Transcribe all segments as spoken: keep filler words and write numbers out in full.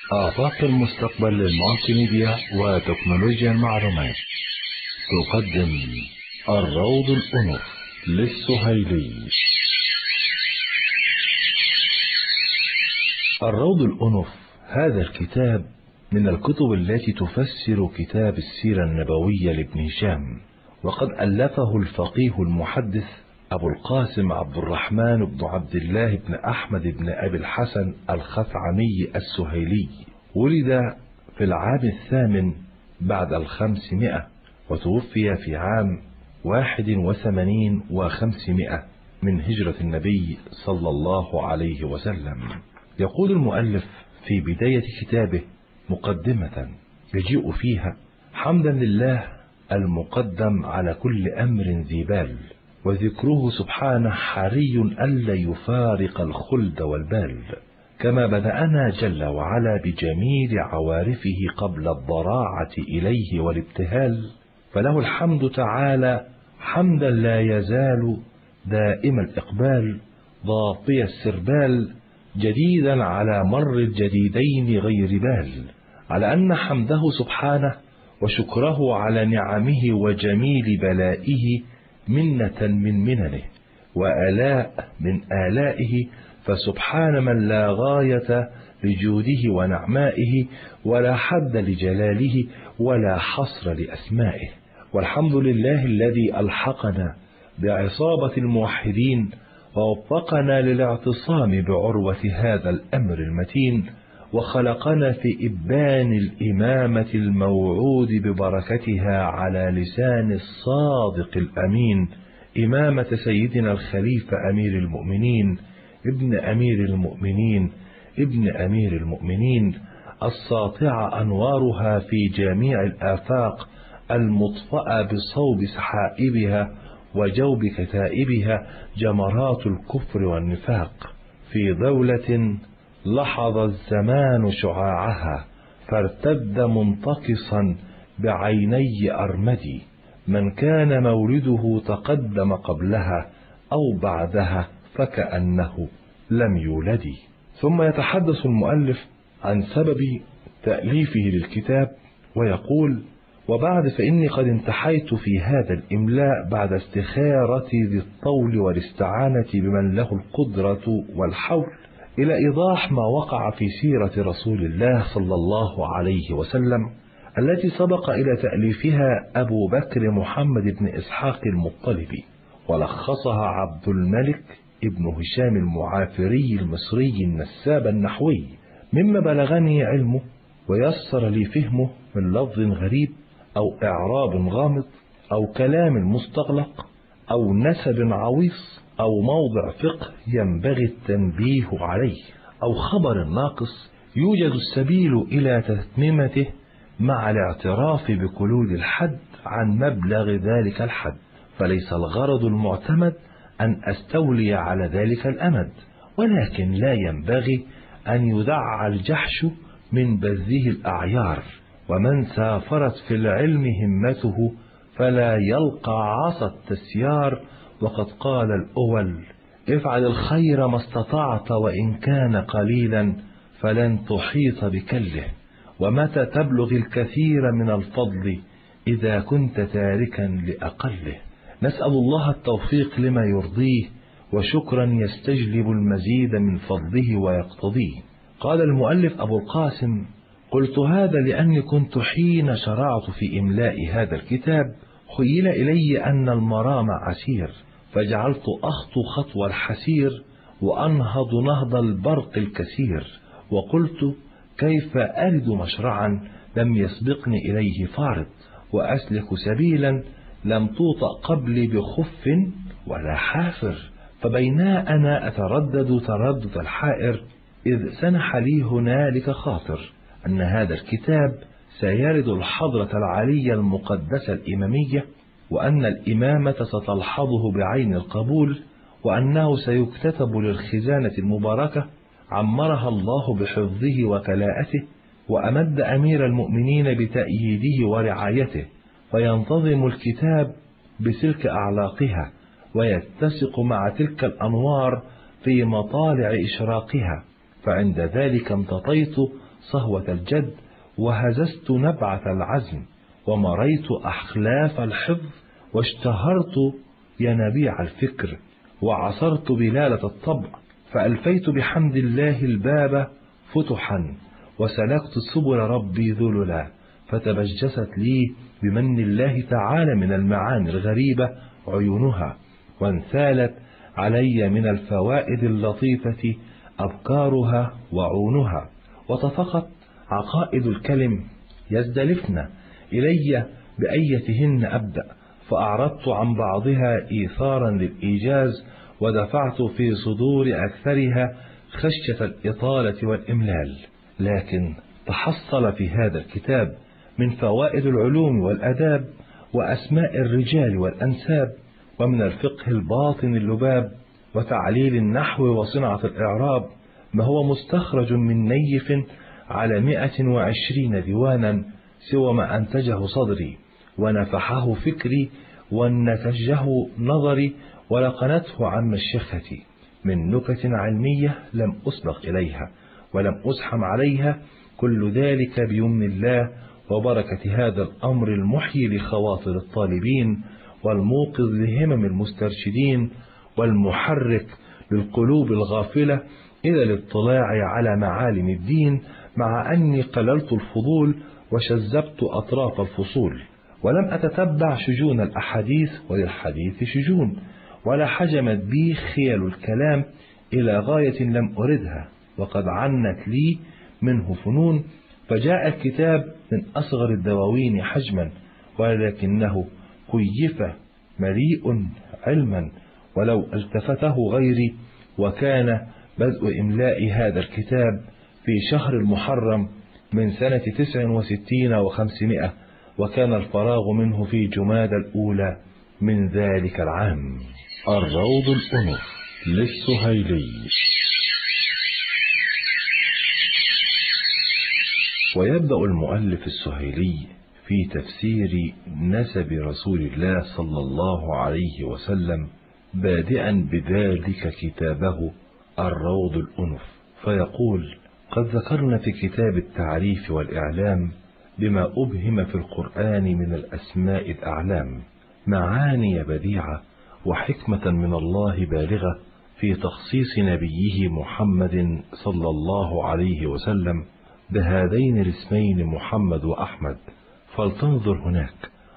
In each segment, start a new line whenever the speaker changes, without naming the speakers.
آفاق المستقبل للمالتي ميديا وتكنولوجيا المعلومات تقدم الروض الأنف للسهيلي. الروض الأنف هذا الكتاب من الكتب التي تفسر كتاب السيرة النبوية لابن هشام، وقد ألفه الفقيه المحدث أبو القاسم عبد الرحمن بن عبد الله بن أحمد بن أبي الحسن الخثعمي السهيلي. ولد في العام الثامن بعد الخمسمائة، وتوفي في عام واحد وثمانين وخمسمائة من هجرة النبي صلى الله عليه وسلم. يقول المؤلف في بداية كتابه مقدمة يجيء فيها: حمدا لله المقدم على كل أمر ذي بال، وذكره سبحانه حري ألا يفارق الخلد والبال، كما بدأنا جل وعلا بجميل عوارفه قبل الضراعة إليه والابتهال، فله الحمد تعالى حمدا لا يزال دائم الإقبال، ضاطي السربال جديدا على مر الجديدين غير بال، على أن حمده سبحانه وشكره على نعمه وجميل بلائه منة من مننه وآلاء من آلائه، فسبحان من لا غاية لجوده ونعمائه ولا حد لجلاله ولا حصر لأسمائه. والحمد لله الذي ألحقنا بعصابة الموحدين ووفقنا للاعتصام بعروة هذا الأمر المتين، وخلقنا في إبان الإمامة الموعود ببركتها على لسان الصادق الأمين، إمامة سيدنا الخليفة أمير المؤمنين ابن أمير المؤمنين ابن أمير المؤمنين، الساطع أنوارها في جميع الآفاق، المطفأ بصوب سحائبها وجوب كتائبها جمرات الكفر والنفاق، في دولة لحظ الزمان شعاعها فارتد منتقصا بعيني أرمدي، من كان مولده تقدم قبلها أو بعدها فكأنه لم يولد. ثم يتحدث المؤلف عن سبب تأليفه للكتاب ويقول: وبعد فإني قد انتحيت في هذا الإملاء بعد استخارة ذي الطول والاستعانة بمن له القدرة والحول إلى إيضاح ما وقع في سيرة رسول الله صلى الله عليه وسلم، التي سبق إلى تأليفها أبو بكر محمد بن إسحاق المطلبي، ولخصها عبد الملك ابن هشام المعافري المصري النساب النحوي، مما بلغني علمه ويسر لي فهمه من لفظ غريب أو إعراب غامض أو كلام مستغلق أو نسب عويص أو موضع فقه ينبغي التنبيه عليه أو خبر ناقص يوجد السبيل إلى تتميمته مع الاعتراف بكلود الحد عن مبلغ ذلك الحد، فليس الغرض المعتمد أن أستولي على ذلك الأمد، ولكن لا ينبغي أن يدع الجحش من بذه الأعيار، ومن سافرت في العلم همته فلا يلقى عصا التسيار، وقد قال الأول: افعل الخير ما استطعت وإن كان قليلا فلن تحيط بكله، ومتى تبلغ الكثير من الفضل إذا كنت تاركا لأقله. نسأل الله التوفيق لما يرضيه، وشكرا يستجلب المزيد من فضله ويقتضيه. قال المؤلف أبو القاسم: قلت هذا لأني كنت حين شرعت في إملاء هذا الكتاب خيل إلي أن المرام عسير، فجعلت أخطو خطوى الحسير وأنهض نهض البرق الكثير، وقلت كيف أرد مشرعا لم يسبقني إليه فارض، وأسلك سبيلا لم توطأ قبلي بخف ولا حافر، فبينا أنا أتردد تردد الحائر إذ سنح لي هنالك خاطر أن هذا الكتاب سيرد الحضرة العالية المقدسة الإمامية، وأن الإمامة ستلحظه بعين القبول، وأنه سيكتتب للخزانة المباركة عمرها الله بحفظه وكلاءته، وأمد أمير المؤمنين بتأييده ورعايته، وينتظم الكتاب بسلك أعلاقها ويتسق مع تلك الأنوار في مطالع إشراقها، فعند ذلك امتطيت صهوة الجد، وهززت نبعة العزم، ومريت أحلاف الحفظ، واشتهرت ينابيع الفكر، وعصرت بلالة الطبع، فألفيت بحمد الله الباب فتحا، وسلكت سبل ربي ذللا، فتبجست لي بمن الله تعالى من المعاني الغريبة عيونها، وانثالت علي من الفوائد اللطيفة أبكارها وعونها، وطفقت عقائد الكلم يزدلفن إلي بأيتهن أبدأ، فأعرضت عن بعضها إيثارا للإيجاز، ودفعت في صدور أكثرها خشية الإطالة والإملال. لكن تحصل في هذا الكتاب من فوائد العلوم والأداب، وأسماء الرجال والأنساب، ومن الفقه الباطن اللباب، وتعليل النحو وصنعة الإعراب، ما هو مستخرج من نيف على مئة وعشرين ديوانا، سوى ما أنتجه صدري ونفحه فكري ونتجه نظري ولقنته عن مشيختي من نكت علمية لم أسبق إليها ولم أزحم عليها، كل ذلك بيمن الله وبركة هذا الأمر المحيي لخواطر الطالبين، والموقظ لهمم المسترشدين، والمحرك للقلوب الغافلة إلى الاطلاع على معالم الدين، مع أني قللت الفضول وشذبت أطراف الفصول، ولم أتتبع شجون الأحاديث، وللحديث شجون، ولا حجمت بي خيال الكلام إلى غاية لم أردها، وقد عنت لي منه فنون، فجاء الكتاب من أصغر الدواوين حجما، ولكنه كيف مليء علما، ولو التفته غيري. وكان بدء إملاء هذا الكتاب في شهر المحرم من سنة تسع وستين وخمسمائة، وكان الفراغ منه في جماد الأولى من ذلك العام.
الروض الأنف للسهيلي.
ويبدأ المؤلف السهيلي في تفسير نسب رسول الله صلى الله عليه وسلم بادئا بذلك كتابه الروض الأنف، فيقول: قد ذكرنا في كتاب التعريف والإعلام بما أبهم في القرآن من الأسماء الأعلام معاني بديعة وحكمة من الله بالغة في تخصيص نبيه محمد صلى الله عليه وسلم بهذين الاسمين محمد وأحمد، فلتنظر هناك،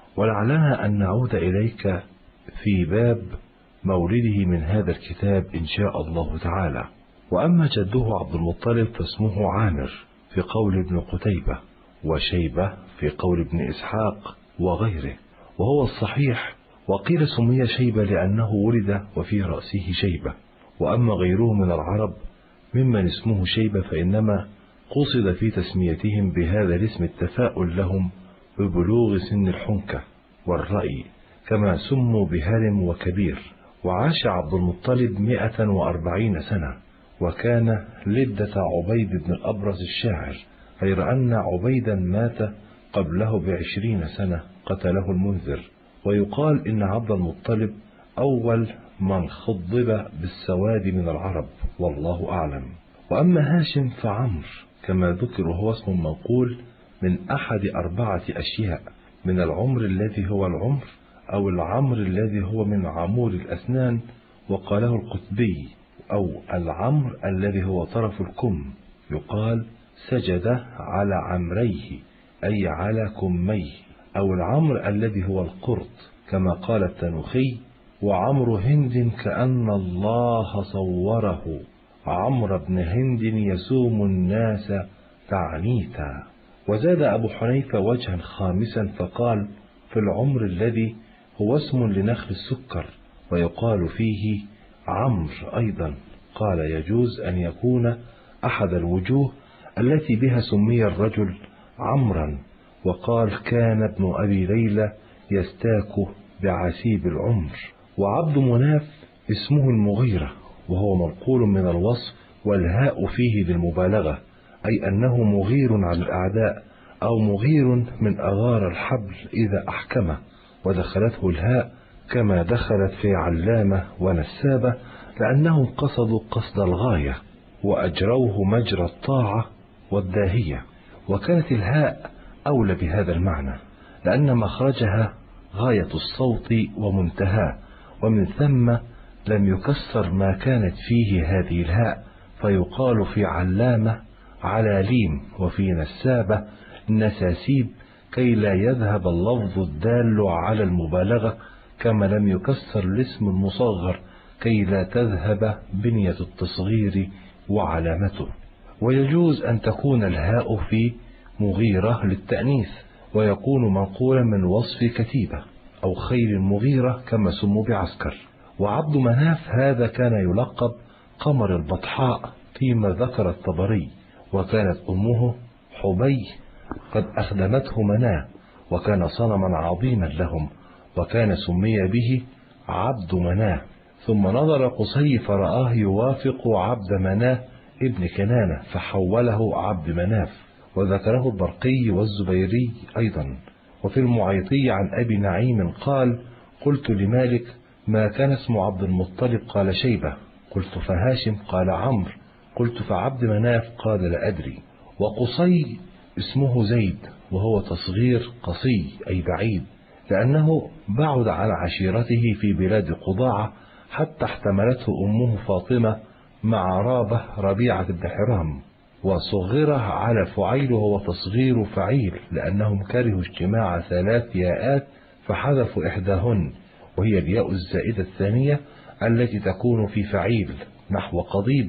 ولعلنا أن نعود إليك في باب مولده من هذا الكتاب إن شاء الله تعالى. وأما جده عبد المطلب فاسمه عامر في قول ابن قتيبة، وشيبة في قول ابن إسحاق وغيره، وهو الصحيح. وقيل سمي شيبة لأنه ولد وفي رأسه شيبة. وأما غيره من العرب ممن اسمه شيبة فإنما قصد في تسميتهم بهذا الاسم التفاؤل لهم ببلوغ سن الحنكة والرأي، كما سموا بهرم وكبير. وعاش عبد المطلب مئة وأربعين سنة، وكان لدة عبيد بن الأبرز الشاعر، غير أن عبيدا مات قبله بعشرين سنة قتله المنذر. ويقال إن عبد المطلب أول من خضب بالسواد من العرب، والله أعلم. وأما هاشم فعمر كما ذكر، وهو اسم منقول من أحد أربعة أشياء: من العمر الذي هو العمر، أو العمر الذي هو من عمور الأسنان، وقاله القطبي، أو العمر الذي هو طرف الكم، يقال سجد على عمريه أي على كميه، أو العمر الذي هو القرط كما قال التنوخي: وعمر هند كأن الله صوره، عمر بن هند يسوم الناس تعنيتا. وزاد أبو حنيفة وجها خامسا فقال: في العمر الذي هو اسم لنخل السكر، ويقال فيه عمر أيضا. قال: يجوز أن يكون أحد الوجوه التي بها سمي الرجل عمرا. وقال: كان ابن أبي ليلى يستاك بعسيب العمر. وعبد مناف اسمه المغيرة، وهو منقول من الوصف، والهاء فيه للمبالغة، أي أنه مغير على الأعداء، أو مغير من أغار الحبل إذا أحكمه، ودخلته الهاء كما دخلت في علامة ونسابة، لأنهم قصدوا قصد الغاية وأجروه مجرى الطاعة، والداهية، وكانت الهاء أولى بهذا المعنى لأن مخرجها غاية الصوت ومنتهاه، ومن ثم لم يكسر ما كانت فيه هذه الهاء، فيقال في علامة علاليم، وفي نسابة نساسيب، كي لا يذهب اللفظ الدال على المبالغة، كما لم يكسر الاسم المصغر كي لا تذهب بنية التصغير وعلامته. ويجوز أن تكون الهاء في مغيرة للتأنيث، ويكون منقولا من وصف كتيبة أو خيل مغيرة كما سموا بعسكر. وعبد مناف هذا كان يلقب قمر البطحاء فيما ذكر الطبري، وكانت أمه حبي قد أخدمته مناه، وكان صنما عظيما لهم، وكان سمي به عبد مناه. ثم نظر قصي فرآه يوافق عبد مناه ابن كنانة فحوله عبد مناف. وذكره البرقي والزبيري أيضا. وفي المعيطي عن أبي نعيم قال: قلت لمالك: ما كان اسم عبد المطلب؟ قال: شيبة. قلت: فهاشم؟ قال: عمرو. قلت: فعبد مناف؟ قال: لا أدري. وقصي اسمه زيد، وهو تصغير قصي أي بعيد، لأنه بعد عن عشيرته في بلاد قضاعة حتى احتملته أمه فاطمة مع رابة ربيعة بن حرام، وصغره على فعيل وهو تصغير فعيل، لأنهم كرهوا اجتماع ثلاث ياءات فحذفوا إحداهن، وهي الياء الزائدة الثانية التي تكون في فعيل نحو قضيب،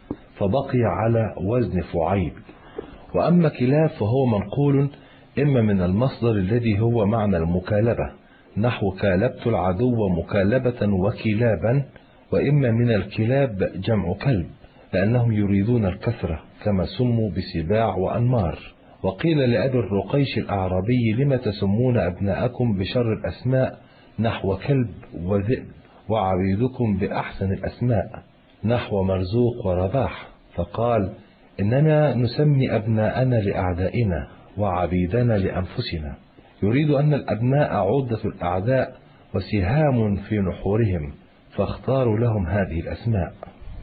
فبقي على وزن فعيل. وأما كلاب فهو منقول إما من المصدر الذي هو معنى المكالبة نحو كالبت العدو مكالبة وكلابا، وإما من الكلاب جمع كلب لأنهم يريدون الكثرة كما سموا بسباع وأنمار. وقيل لأبي الرقيش الأعرابي: لم تسمون أبناءكم بشر الأسماء نحو كلب وذئب، وعبيدكم بأحسن الأسماء نحو مرزوق ورباح؟ فقال: إننا نسمي أبناءنا لأعدائنا وعبيدنا لأنفسنا. يريد أن الأبناء عدة الأعداء وسهام في نحورهم، فاختاروا لهم هذه الأسماء.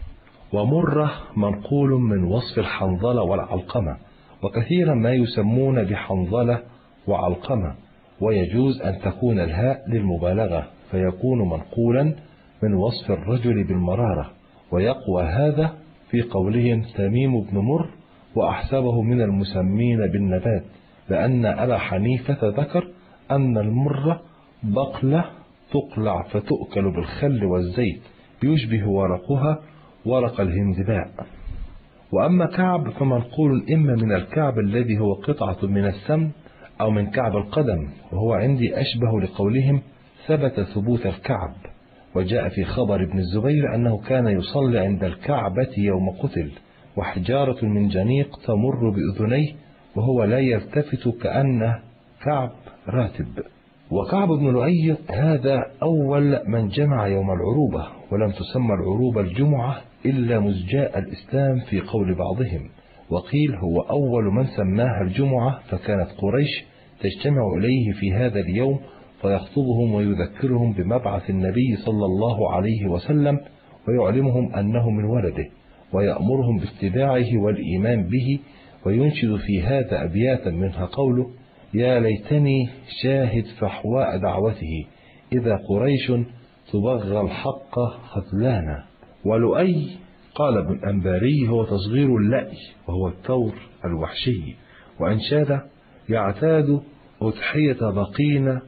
ومرة منقول من وصف الحنظلة والعلقمة، وكثيرا ما يسمون بحنظلة وعلقمة. ويجوز أن تكون الهاء للمبالغة فيكون منقولا من وصف الرجل بالمرارة. ويقوى هذا في قولهم تميم بن مر، وأحسبه من المسمين بالنبات، لأن أبا حنيفة ذكر أن المرة بقلة تقلع فتؤكل بالخل والزيت، يشبه ورقها ورق الهندباء. وأما كعب فمنقول إما من الكعب الذي هو قطعة من السمن أو من كعب القدم، وهو عندي أشبه لقولهم ثبت ثبوت الكعب. وجاء في خبر ابن الزبير أنه كان يصلي عند الكعبة يوم قتل، وحجارة من جنيق تمر بأذنيه وهو لا يلتفت كأنه كعب راتب. وكعب بن لؤي هذا أول من جمع يوم العروبة، ولم تسمى العروبة الجمعة إلا مزجاء الإسلام في قول بعضهم. وقيل هو أول من سماها الجمعة، فكانت قريش تجتمع إليه في هذا اليوم فيخطبهم ويذكرهم بمبعث النبي صلى الله عليه وسلم، ويعلمهم أنه من ولده، ويأمرهم باتباعه والإيمان به، وينشد في هذا أبياتا منها قوله: يا ليتني شاهد فحواء دعوته، إذا قريش تبغى الحق خذلانا. ولؤي قال ابن الأنباري هو تصغير اللأي، وهو الثور الوحشي. وأنشاد: يعتاد أضحية بقين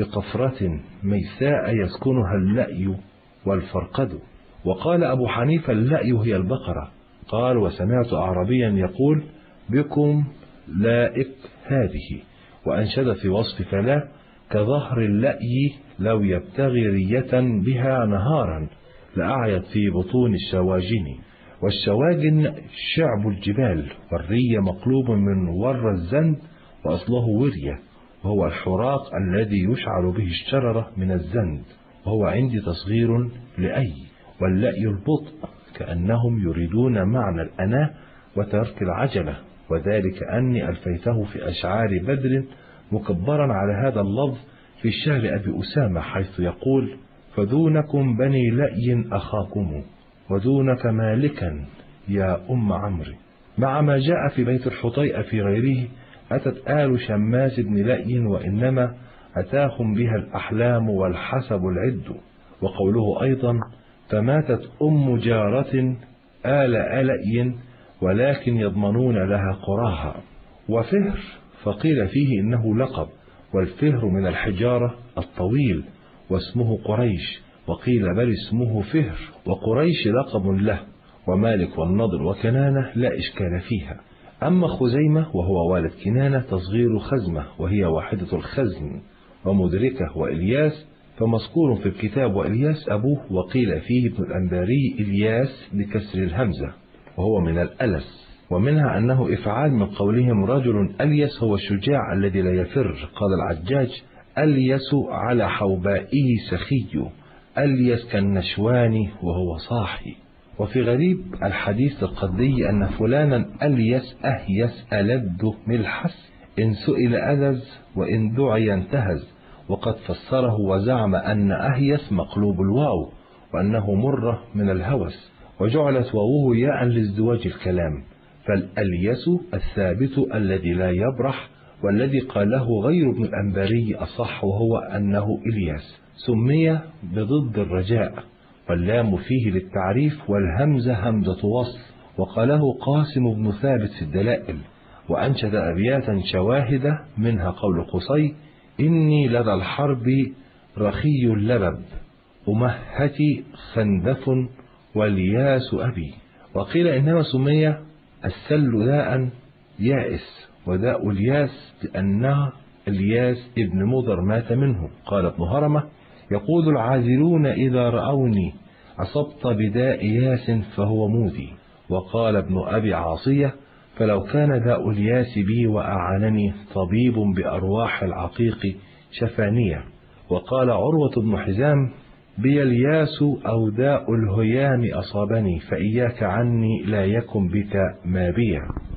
بقفرة ميساء يسكنها اللأي والفرقد. وقال أبو حنيفة: اللأي هي البقرة. قال: وسمعت أعربيا يقول: بكم لائك هذه. وأنشد في وصف فلا: كظهر اللأي لو يبتغي رية بها نهارا لأعيت في بطون الشواجن. والشواجن شعب الجبال، والرية مقلوب من ور الزند، وأصله ورية، وهو الحراق الذي يشعل به الشررة من الزند، وهو عندي تصغير لأي. واللأي البطء، كأنهم يريدون معنى الأناة وترك العجلة، وذلك أني ألفيته في أشعار بدر مكبرا على هذا اللفظ في شعر أبي أسامة، حيث يقول: فدونكم بني لأي أخاكم، ودونك مالكا يا أم عمرو، مع ما جاء في بيت الحطيئة في غيره: أتت آل شماس بن لأي وإنما أتاهم بها الأحلام والحسب العد. وقوله أيضا: فماتت أم جارة آل ألأي ولكن يضمنون لها قراها. وفهر فقيل فيه إنه لقب، والفهر من الحجارة الطويل واسمه قريش، وقيل بل اسمه فهر، وقريش لقب له. ومالك والنضر وكنانة لا إشكال فيها. أما خزيمة وهو والد كنانة تصغير خزمة وهي واحدة الخزن، ومدركة وإلياس فمذكور في الكتاب وإلياس أبوه، وقيل فيه ابن الأنباري إلياس بكسر الهمزة وهو من الألس. ومنها أنه إفعال من قولهم: رجل أليس هو الشجاع الذي لا يفر. قال العجاج: أليس على حوبائه سخي، أليس كالنشوان وهو صاحي. وفي غريب الحديث القدي أن فلانا أليس أهيس ألد ملحس، إن سئل ألز وإن دعي انتهز. وقد فسره وزعم أن أهيس مقلوب الواو، وأنه مرة من الهوس، وجعلت واوه ياء لازدواج الكلام. فالأليس الثابت الذي لا يبرح، والذي قاله غير ابن الأنباري أصح، وهو أنه إلياس سمي بضد الرجاء، واللام فيه للتعريف والهمزة همزة وصل. وقاله قاسم بن ثابت في الدلائل، وأنشد أبياتا شواهد، منها قول قصي: إني لدى الحرب رخي اللبب، أمهتي خندف والياس أبي. وقيل إنما سمي السل داء يائس، وداء الياس لأنه الياس ابن مضر مات منه. قال ابن هرمة: يقول العاذلون إذا رأوني أصبت بداء ياس فهو مودي. وقال ابن أبي عاصية: فلو كان داء الياس بي وأعانني طبيب بأرواح العقيق شفانية. وقال عروة بن حزام: بي الياس أو داء الهيام أصابني، فإياك عني لا يكن بك ما بي.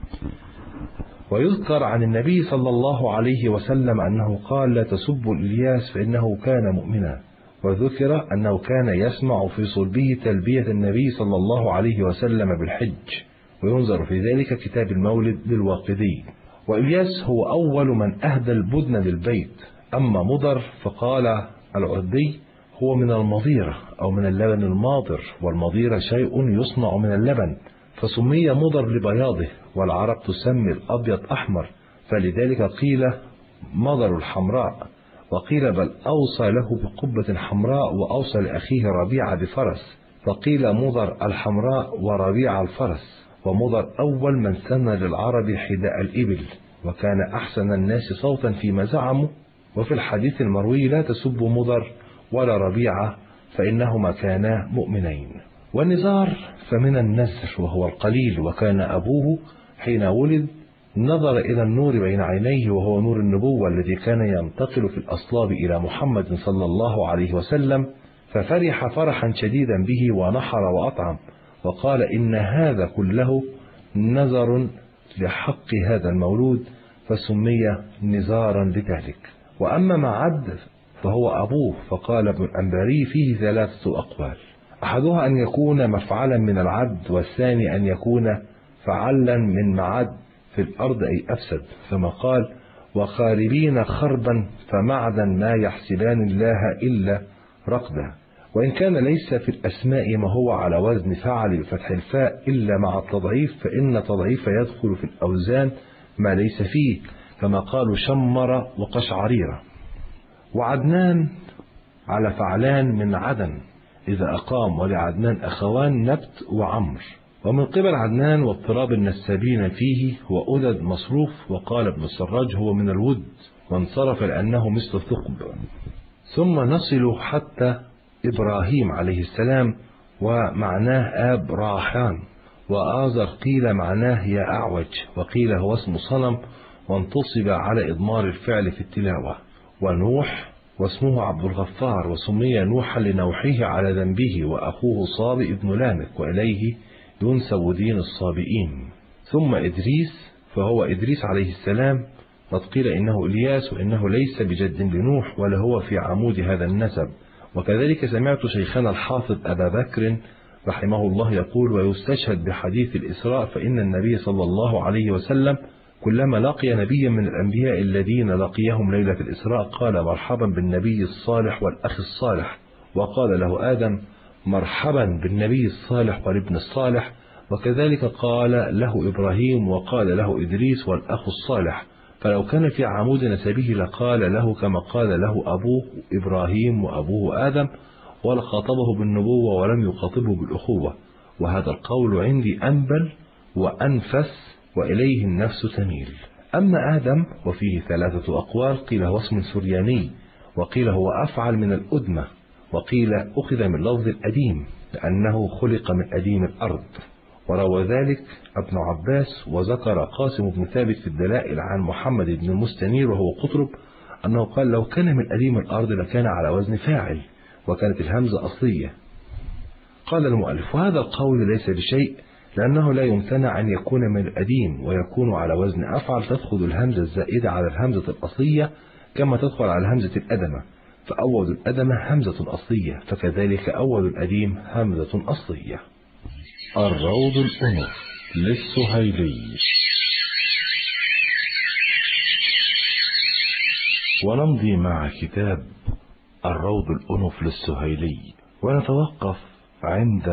ويذكر عن النبي صلى الله عليه وسلم أنه قال: لا تسبوا الإلياس فإنه كان مؤمنا. وذكر أنه كان يسمع في صلبه تلبية النبي صلى الله عليه وسلم بالحج، وينظر في ذلك كتاب المولد للواقدي. وإلياس هو أول من أهدى البدن للبيت. أما مضر فقال العدي: هو من المضيرة أو من اللبن الماضر، والمضيرة شيء يصنع من اللبن، فسمي مضر لبياضه، والعرب تسمي الأبيض أحمر، فلذلك قيل مضر الحمراء. وقيل بل أوصى له بقبة حمراء، وأوصى لأخيه ربيعة بفرس، فقيل مضر الحمراء وربيع الفرس. ومضر أول من سن للعرب حداء الإبل، وكان أحسن الناس صوتا فيما زعموا. وفي الحديث المروي: لا تسبوا مضر ولا ربيعة فإنهما كانا مؤمنين. والنزار فمن النزر وهو القليل، وكان أبوه حين ولد نظر إلى النور بين عينيه، وهو نور النبوة الذي كان ينتقل في الأصلاب إلى محمد صلى الله عليه وسلم، ففرح فرحا شديدا به ونحر وأطعم، وقال: إن هذا كله نذر لحق هذا المولود، فسمي نزارا لذلك. وأما معد فهو أبوه، فقال ابن الأنباري: فيه ثلاثة أقوال، أحدها أن يكون مفعلا من العد، والثاني أن يكون فعلا من معد في الأرض أي أفسد، كما قال: وخاربين خربا فمعدا ما يحسبان الله إلا رقدا. وإن كان ليس في الأسماء ما هو على وزن فعل بفتح الفاء إلا مع التضعيف، فإن تضعيف يدخل في الأوزان ما ليس فيه، كما قالوا شمر وقشعريرة. وعدنان على فعلان من عدن إذا أقام، ولعدنان أخوان نبت وعمر. ومن قبل عدنان واضطراب النسابين فيه هو أدد مصروف. وقال ابن السراج: هو من الود، وانصرف لأنه مثل ثقب. ثم نصل حتى إبراهيم عليه السلام، ومعناه آب راحان. وآزر قيل معناه يا أعوج، وقيل هو اسم صنم، وانتصب على إضمار الفعل في التلاوة. ونوح واسمه عبد الغفار، وسمي نوحا لنوحه على ذنبه، وأخوه صابئ ابن لامك، وإليه ينسب دين الصابئين. ثم إدريس فهو إدريس عليه السلام، قد قيل إنه إلياس، وإنه ليس بجد لنوح ولا هو في عمود هذا النسب. وكذلك سمعت شيخنا الحافظ أبا بكر رحمه الله يقول: ويستشهد بحديث الإسراء فإن النبي صلى الله عليه وسلم كلما لقي نبيا من الأنبياء الذين لقيهم ليلة الإسراء قال: مرحبا بالنبي الصالح والأخ الصالح، وقال له آدم: مرحبا بالنبي الصالح والابن الصالح، وكذلك قال له إبراهيم وقال له إدريس والأخ الصالح، فلو كان في عمود نسبه لقال له كما قال له أبوه إبراهيم وأبوه آدم، ولخاطبه بالنبوة ولم يخاطبه بالأخوة، وهذا القول عندي أنبل وأنفس وإليه النفس تميل. أما آدم وفيه ثلاثة أقوال، قيل هو اسم سرياني، وقيل هو أفعل من الأدمة، وقيل أخذ من لفظ الأديم لأنه خلق من أديم الأرض، وروى ذلك ابن عباس. وذكر قاسم بن ثابت في الدلائل عن محمد بن المستنير وهو قطرب أنه قال: لو كان من أديم الأرض لكان على وزن فاعل، وكانت الهمزة أصلية. قال المؤلف: وهذا القول ليس بشيء، لأنه لا يمتنع أن يكون من الأديم ويكون على وزن أفعل، تدخل الهمزة الزائدة على الهمزة الأصلية كما تدخل على همزة الأدمة، فأول الأدمة همزة أصلية، فكذلك أول الأديم همزة أصلية.
الروض الأنف للسهيلي.
ونمضي مع كتاب الروض الأنف للسهيلي، ونتوقف عند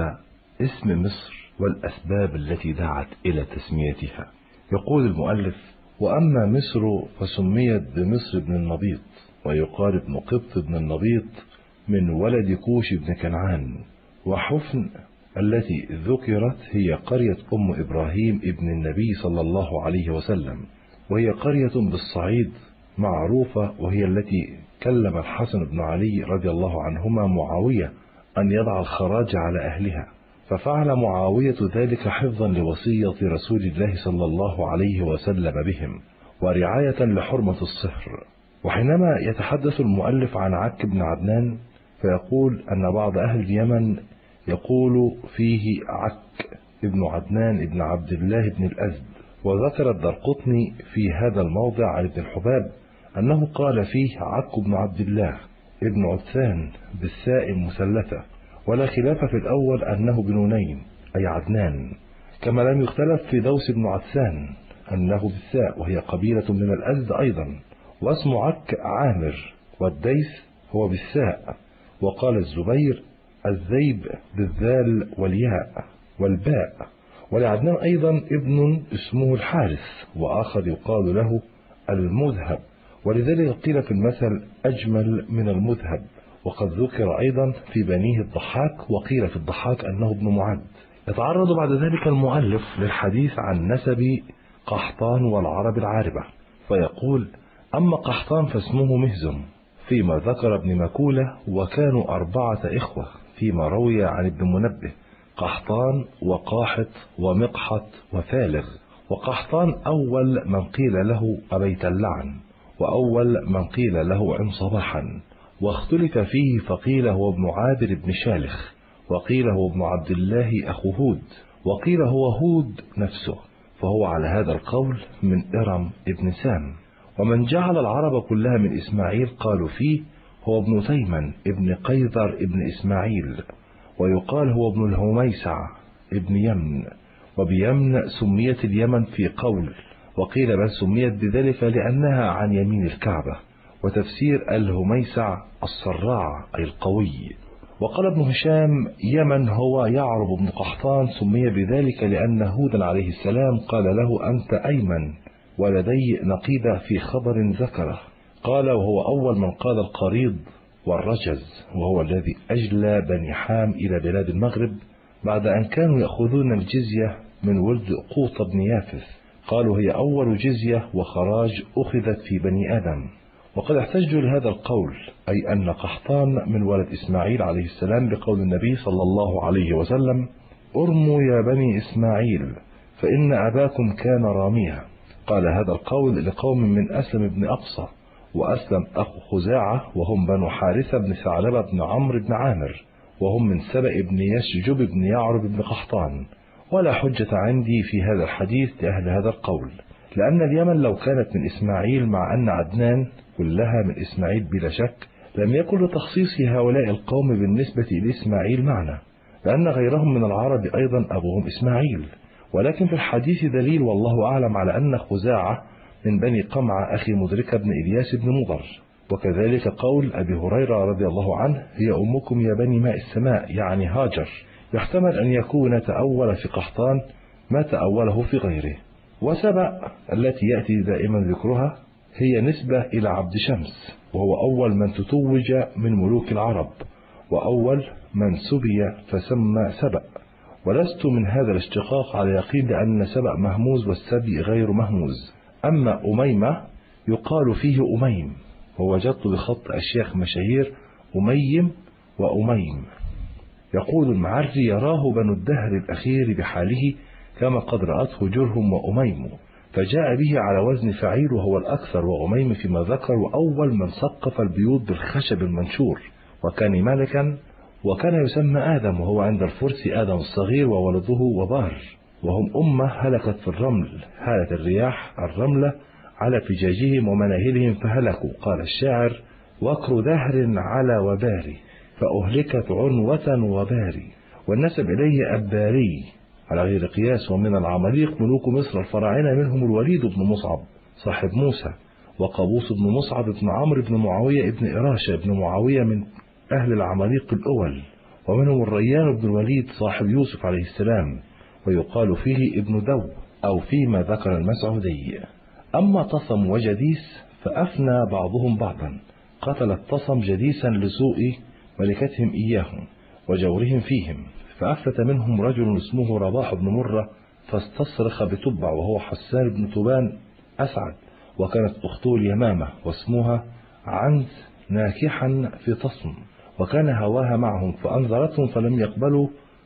اسم مصر والأسباب التي دعت إلى تسميتها. يقول المؤلف: وأما مصر فسميت بمصر بن النبيط، ويقال ابن قبط بن النبيط من ولد كوش بن كنعان. وحفن التي ذكرت هي قرية أم إبراهيم ابن النبي صلى الله عليه وسلم، وهي قرية بالصعيد معروفة، وهي التي كلم الحسن بن علي رضي الله عنهما معاوية أن يضع الخراج على أهلها، ففعل معاوية ذلك حفظا لوصية رسول الله صلى الله عليه وسلم بهم، ورعاية لحرمة الصهر. وحينما يتحدث المؤلف عن عك بن عدنان فيقول أن بعض أهل اليمن يقول فيه عك ابن عدنان ابن عبد الله بن الأزد. وذكر الدرقطني في هذا الموضع عن ابن الحباب أنه قال فيه عك بن عبد الله ابن عدثان بالساء المثلثة، ولا خلاف في الأول أنه بنونين أي عدنان، كما لم يختلف في دوس بن عدسان أنه بالساء وهي قبيلة من الأزد أيضا، واسم عك عامر، والديس هو بالساء. وقال الزبير الزيب بالذال والياء والباء. ولعدنان أيضا ابن اسمه الحارث، وآخر يقال له المذهب، ولذلك قيل في المثل أجمل من المذهب. وقد ذكر أيضا في بنيه الضحاك، وقيل في الضحاك أنه ابن معد. يتعرض بعد ذلك المؤلف للحديث عن نسب قحطان والعرب العاربة، فيقول: أما قحطان فاسمه مهزم فيما ذكر ابن مكولة، وكانوا أربعة إخوة فيما روي عن ابن منبه: قحطان وقاحط ومقحط وفالغ. وقحطان أول من قيل له أبيت اللعن، وأول من قيل له عن صباحا، واختلف فيه، فقيل هو ابن عابر بن شالخ، وقيل هو ابن عبد الله أخو هود، وقيل هو هود نفسه، فهو على هذا القول من إرم ابن سام. ومن جعل العرب كلها من إسماعيل قالوا فيه هو ابن تيمن ابن قيذر ابن إسماعيل، ويقال هو ابن الهميسع ابن يمن. وبيمن سميت اليمن في قول، وقيل بل سميت بذلك لأنها عن يمين الكعبة. وتفسير الهميسع الصراع أي القوي. وقال ابن هشام يمن هو يعرب بن قحطان، سمي بذلك لأن هودا عليه السلام قال له أنت أيمن، ولدي نقيدة في خبر ذكره. قال وهو أول من قال القريض والرجز، وهو الذي أجلى بني حام إلى بلاد المغرب بعد أن كانوا يأخذون الجزية من ولد قوط بن يافث. قالوا هي أول جزية وخراج أخذت في بني آدم. وقد احتجوا لهذا القول، أي أن قحطان من ولد إسماعيل عليه السلام، بقول النبي صلى الله عليه وسلم أرموا يا بني إسماعيل فإن أباكم كان راميا. قال هذا القول لقوم من أسلم بن أقصى، وأسلم أخو خزاعة، وهم بنو حارثة بن ثعلبة بن عمرو بن عامر، وهم من سبأ بن يشجب بن يعرب بن قحطان. ولا حجة عندي في هذا الحديث لأهل هذا القول، لأن اليمن لو كانت من إسماعيل، مع أن عدنان كلها من إسماعيل بلا شك، لم يكن لتخصيص هؤلاء القوم بالنسبة لإسماعيل معنى، لأن غيرهم من العرب أيضا أبوهم إسماعيل. ولكن في الحديث دليل والله أعلم على أن خزاعة من بني قمعة أخي مدركة بن إلياس بن مضر. وكذلك قول أبي هريرة رضي الله عنه: هي أمكم يا بني ماء السماء، يعني هاجر. يحتمل أن يكون تأول في قحطان ما تأوله في غيره. وسبأ التي يأتي دائما ذكرها هي نسبة إلى عبد شمس، وهو أول من تتوج من ملوك العرب، وأول من سبي فسمى سبأ. ولست من هذا الاشتقاق على يقين لأن سبأ مهموز والسبي غير مهموز. أما أميمة يقال فيه أميم، ووجدت بخط أشياخ مشاهير أميم وأميم. يقول المعري: يراه بنو الدهر الأخير بحاله كما قد رأته جرهم وأميم، فجاء به على وزن فعيل وهو الأكثر، وأميم فيما ذكر وأول من سقف البيوت بالخشب المنشور، وكان ملكا، وكان يسمى آدم، وهو عند الفرس آدم الصغير وولده وبار، وهم أمة هلكت في الرمل، هالت الرياح الرملة على فجاجهم ومناهلهم فهلكوا. قال الشاعر: وكر دهر على وباري، فأهلكت عنوة وباري. والنسب إليه أباري على غير قياس. ومن العماليق ملوك مصر الفراعنة منهم الوليد بن مصعب صاحب موسى، وقابوس بن مصعب بن عمرو بن معاوية بن إراشة بن معاوية من أهل العماليق الأول، ومنهم الريان بن الوليد صاحب يوسف عليه السلام، ويقال فيه ابن دو أو فيما ذكر المسعودي. أما طصم وجديس فأفنى بعضهم بعضا، قتل الطصم جديسا لسوء ملكتهم إياهم وجورهم فيهم، فأفلت منهم رجل اسمه رباح بن مرة فاستصرخ بتبع، وهو حسان بن تبان أسعد، وكانت أخته اليمامة واسمها عنز ناكحا في تصم، وكان هواها معهم فأنذرتهم فلم يقبلوا،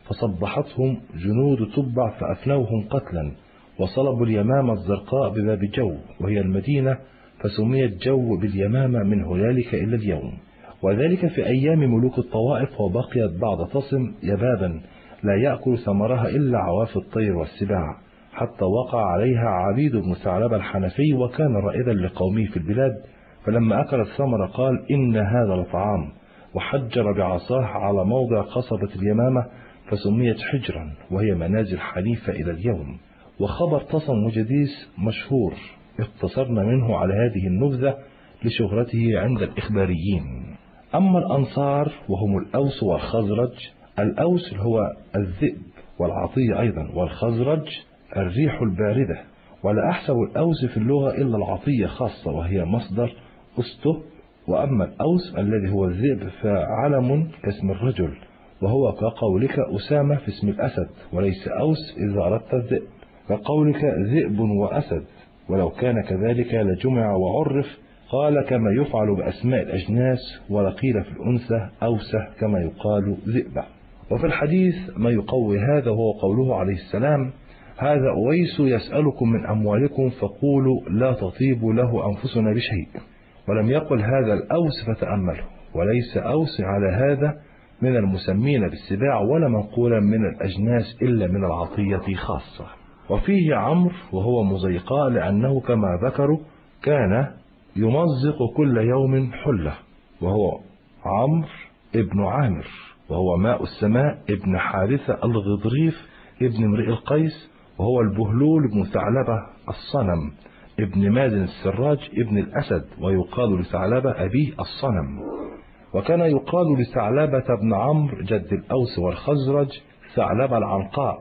فصبحتهم جنود تبع فأفنوهم قتلا، وصلبوا اليمامة الزرقاء بباب جو وهي المدينة، فسميت جو باليمامة من هنالك إلى اليوم. وذلك في أيام ملوك الطوائف، وبقيت بعد تصم يبابا لا يأكل ثمرها إلا عواف الطير والسباع، حتى وقع عليها عبيد بن ثعلبة الحنفي، وكان رائدا لقومه في البلاد، فلما أكل الثمر قال: إن هذا لطعام، وحجر بعصاه على موضع قصبة اليمامة فسميت حجرا، وهي منازل حنيفة إلى اليوم. وخبر تصم وجديس مشهور، اقتصرنا منه على هذه النبذة لشهرته عند الإخباريين. أما الأنصار وهم الأوس والخزرج، الأوس هو الذئب والعطية أيضا، والخزرج الريح الباردة. ولا أحسب الأوس في اللغة إلا العطية خاصة، وهي مصدر أسته. وأما الأوس الذي هو الذئب فعلم كاسم الرجل، وهو كقولك أسامة في اسم الأسد، وليس أوس إذا أردت الذئب، كقولك ذئب وأسد، ولو كان كذلك لجمع وعرف. قال: كما يفعل بأسماء الأجناس، ولقيل في الأنثى أوسة كما يقال ذئبة. وفي الحديث ما يقوي هذا، وهو قوله عليه السلام: هذا أويس يسألكم من أموالكم فقولوا لا تطيب له أنفسنا بشيء. ولم يقل هذا الأوس فتأمله، وليس أوس على هذا من المسمين بالسباع ولا منقولا من الأجناس إلا من العطية خاصة. وفيه عمرو وهو مزيقاء، لأنه كما ذكروا كان يمزق كل يوم حلة، وهو عمرو ابن عامر، وهو ماء السماء ابن حارثة الغضريف ابن امرئ القيس، وهو البهلول بن ثعلبة الصنم ابن مازن السراج ابن الأسد، ويقال لثعلبة أبيه الصنم. وكان يقال لثعلبة بن عمرو جد الأوس والخزرج ثعلبة العنقاء،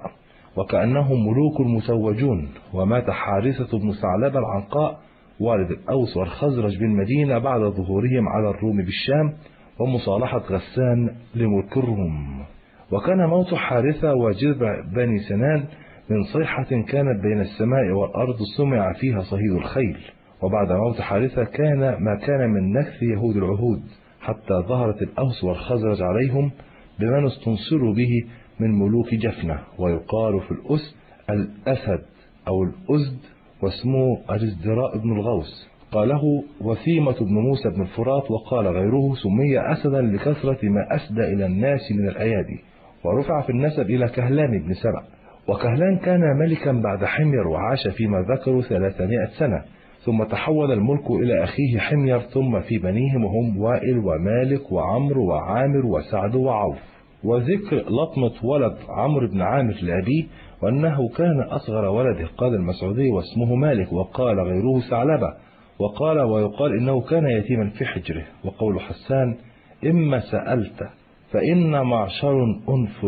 وكأنهم ملوك متوجون. ومات حارثة بن ثعلبة العنقاء والد الأوس والخزرج بالمدينة بعد ظهورهم على الروم بالشام ومصالحة غسان لملك الروم. وكان موت حارثة وجذع بني سنان من صيحة كانت بين السماء والأرض سمع فيها صهيد الخيل. وبعد موت حارثة كان ما كان من نكث يهود العهود، حتى ظهرت الأوس والخزرج عليهم بمن استنصروا به من ملوك جفنة. ويقال في الأسد الأسد أو الأزد، واسمه الازدراء بن الغوث. قاله وثيمة بن موسى بن الفرات. وقال غيره سمي أسدا لكثرة ما أسدى إلى الناس من الأيادي. ورفع في النسب إلى كهلان بن سبع. وكهلان كان ملكا بعد حمير، وعاش فيما ذكروا ثلاثمائة سنة، ثم تحول الملك إلى أخيه حمير، ثم في بنيهم وهم وائل ومالك وعمرو وعامر وسعد وعوف. وذكر لطمة ولد عمرو بن عامر لأبيه، وأنه كان أصغر ولده. قال المسعودي واسمه مالك، وقال غيره ثعلبة، وقال ويقال إنه كان يتيما في حجره. وقول حسان إما سألت فإن معشر أنف،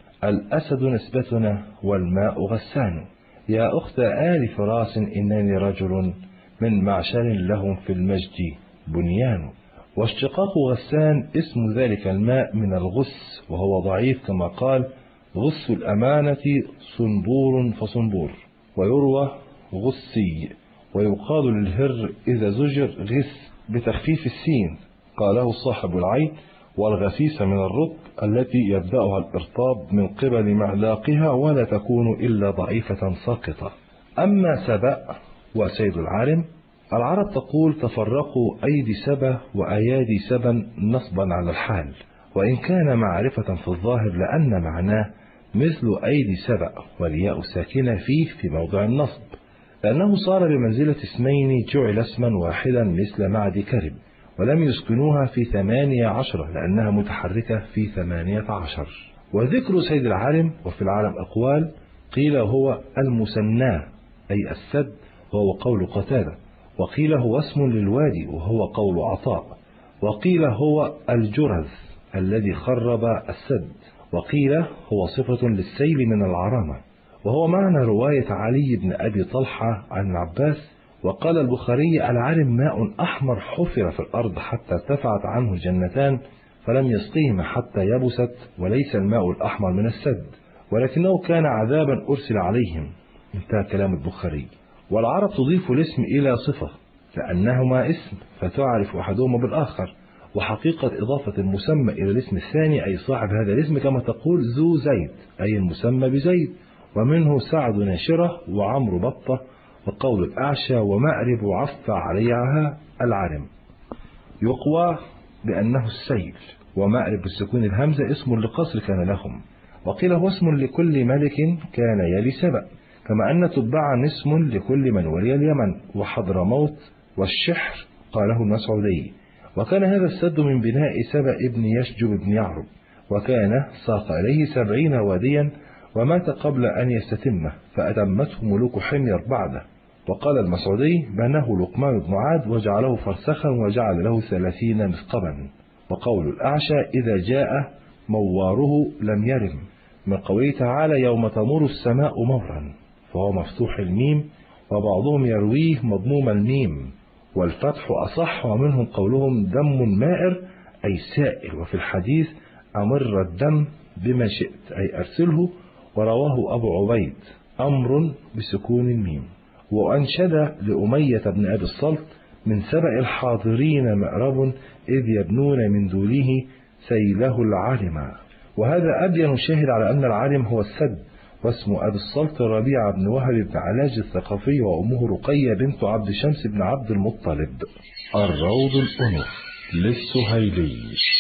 الأسد نسبتنا والماء غسان، يا أخت آل فراس إنني رجل من معشر لهم في المجد بنيان. واشتقاق غسان اسم ذلك الماء من الغس، وهو ضعيف كما قال غس الأمانة صنبور فصنبور، ويروى غسي. ويقال للهر إذا زجر غس بتخفيف السين، قاله صاحب العين. والغسيس من الرطب التي يبدأها الإرطاب من قبل معلاقها ولا تكون إلا ضعيفة ساقطة. أما سبأ وسيد العالم، العرب تقول تفرقوا أيدي سبا وأيادي سبا نصبا على الحال، وإن كان معرفة في الظاهر لأن معناه مثل أيدي سبأ، والياء ساكنة فيه في موضع النصب، لأنه صار بمنزلة اسمين جعل اسما واحدا مثل معد كرب، ولم يسكنوها في ثمانية عشر لأنها متحركة في ثمانية عشر. وذكر سيد العالم وفي العالم أقوال، قيل هو المسنى أي السد وهو قول قتادة، وقيل هو اسم للوادي وهو قول عطاء، وقيل هو الجرذ الذي خرب السد، وقيل هو صفة للسيل من العرامة، وهو معنى رواية علي بن أبي طلحة عن العباس. وقال البخاري العالم ماء أحمر حفر في الأرض حتى ارتفعت عنه جنتان فلم يسقيهما حتى يبست، وليس الماء الأحمر من السد ولكنه كان عذابا أرسل عليهم. انتهى كلام البخاري. والعرب تضيف الاسم إلى صفة لأنهما اسم فتعرف أحدهما بالآخر، وحقيقة إضافة المسمى إلى الاسم الثاني أي صاحب هذا الاسم، كما تقول ذو زيد أي المسمى بزيد. ومنه سعد ناشرة وعمرو بطة، وقول الأعشى ومأرب وعفى عليها العرم. يقوى بأنه السيل، ومأرب بالسكون الهمزة اسم لقصر كان لهم، وقيل هو اسم لكل ملك كان يلي سبأ، كما أن تبعا اسم لكل من ولي اليمن وحضرموت والشحر، قاله المسعودي. وكان هذا السد من بناء سبأ ابن يشجب بن يعرب، وكان ساق إليه سبعين واديا، ومات قبل أن يستتمه فأتمته ملوك حمير بعده. وقال المسعودي بناه لقمان بن عاد وجعله فرسخا وجعل له ثلاثين مثقبا. وقول الأعشى إذا جاء مواره لم يرم، من قوله تعالى يوم تمور السماء مورا، فهو مفتوح الميم، وبعضهم يرويه مضموم الميم، والفتح أصح. ومنهم قولهم دم مائر أي سائل، وفي الحديث أمر الدم بما شئت أي أرسله، ورواه أبو عبيد أمر بسكون الميم. وأنشد لأمية بن أبي الصلت من سبأ الحاضرين مأرب إذ يبنون من دونه سيله العالم. وهذا أبين شاهد على أن العالم هو السد. واسم أبي الصلت ربيع بن وهب بن علاج الثقفي، وأمه رقية بنت عبد شمس بن عبد المطلب.
الروض الأنف للسهيلي.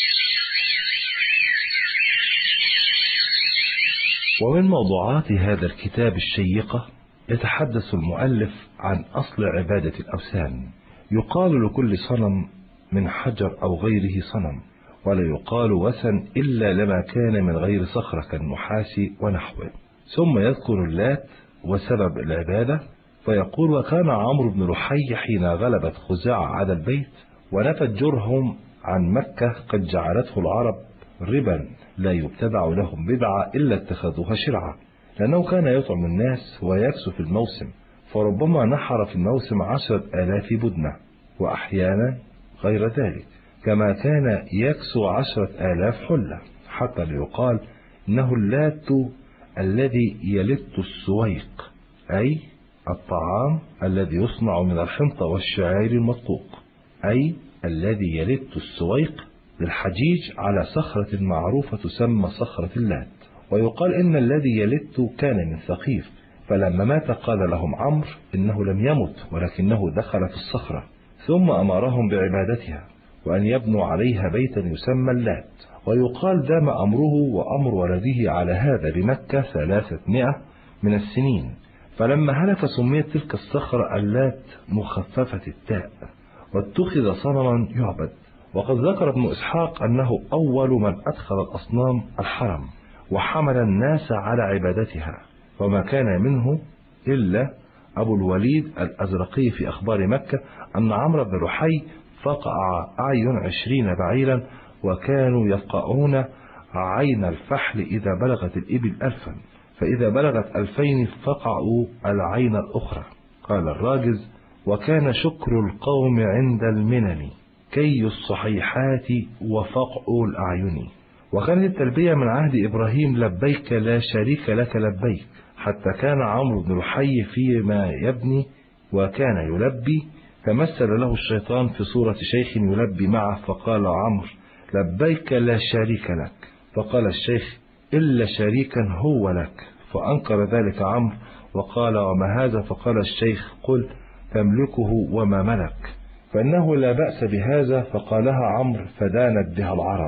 ومن موضوعات هذا الكتاب الشيقة يتحدث المؤلف عن أصل عبادة الأوثان. يقال لكل صنم من حجر أو غيره صنم، ولا يقال وثن إلا لما كان من غير صخرة كالنحاس ونحوه. ثم يذكر اللات وسبب العبادة، فيقول وكان عمرو بن لحي حين غلبت خزاعة على البيت ونفت جرهم عن مكة قد جعلته العرب ربا لا يبتدع لهم بدعة إلا اتخذوها شرعة، لأنه كان يطعم الناس ويكسو في الموسم، فربما نحر في الموسم عشرة آلاف بدنة، وأحيانا غير ذلك، كما كان يكسو عشرة آلاف حلة، حتى ليقال إنه اللات الذي يلت السويق، أي الطعام الذي يصنع من الحنطة والشعير المدقوق، أي الذي يلت السويق للحجيج على صخرة معروفة تسمى صخرة اللات. ويقال إن الذي يلت كان من ثقيف، فلما مات قال لهم عمرو إنه لم يمت ولكنه دخل في الصخرة، ثم أمرهم بعبادتها وأن يبنوا عليها بيتا يسمى اللات. ويقال دام أمره وأمر ولده على هذا بمكة ثلاثمائة من السنين، فلما هلك سميت تلك الصخرة اللات مخففة التاء، واتخذ صنما يعبد. وقد ذكر ابن إسحاق أنه أول من أدخل الأصنام الحرم وحمل الناس على عبادتها، وما كان منه إلا أبو الوليد الأزرقي في أخبار مكة أن عمرو بن لحي فقع أعين عشرين بعيرا، وكانوا يفقعون عين الفحل إذا بلغت الإبل ألفا، فإذا بلغت ألفين فقعوا العين الأخرى. قال الراجز: وكان شكر القوم عند المنن كي الصحيحات وفقع الأعين. وكانت التلبية من عهد إبراهيم لبيك لا شريك لك لبيك، حتى كان عمرو بن لحي فيما يبني وكان يلبي، فمثل له الشيطان في صورة شيخ يلبي معه، فقال عمرو: لبيك لا شريك لك، فقال الشيخ: إلا شريكا هو لك، فأنكر ذلك عمرو وقال: وما هذا؟ فقال الشيخ: قل تملكه وما ملك، فإنه لا بأس بهذا، فقالها عمرو فدانت بها العرب.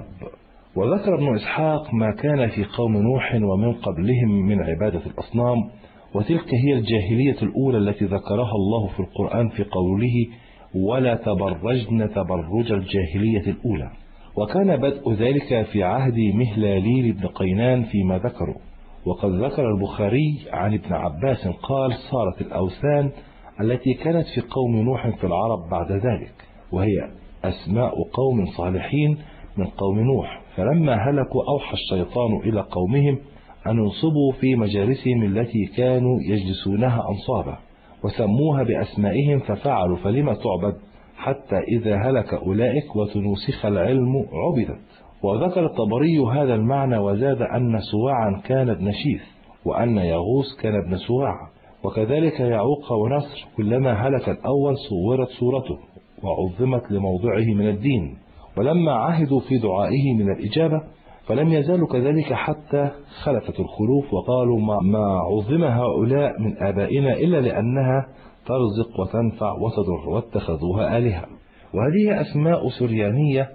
وذكر ابن إسحاق ما كان في قوم نوح ومن قبلهم من عبادة الأصنام، وتلك هي الجاهلية الأولى التي ذكرها الله في القرآن في قوله: ولا تبرجن تبرج الجاهلية الأولى. وكان بدء ذلك في عهد مهلاليل بن قينان فيما ذكروا. وقد ذكر البخاري عن ابن عباس قال: صارت الأوثان التي كانت في قوم نوح في العرب بعد ذلك، وهي أسماء قوم صالحين من قوم نوح، فلما هلكوا أوحى الشيطان إلى قومهم أن ينصبوا في مجالسهم التي كانوا يجلسونها أنصابا، وسموها بأسمائهم ففعلوا، فلما تعبد حتى إذا هلك أولئك وتنوسخ العلم عبدت. وذكر الطبري هذا المعنى وزاد أن سواعا كان ابن شيث، وأن يغوث كان ابن سواع، وكذلك يعوق ونصر، كلما هلك الأول صورت صورته وعظمت لموضعه من الدين، ولما عهدوا في دعائه من الإجابة فلم يزالوا كذلك حتى خلفت الخلوف، وقالوا ما, ما عظم هؤلاء من آبائنا إلا لأنها ترزق وتنفع وتضر، واتخذوها آلهة. وهذه أسماء سريانية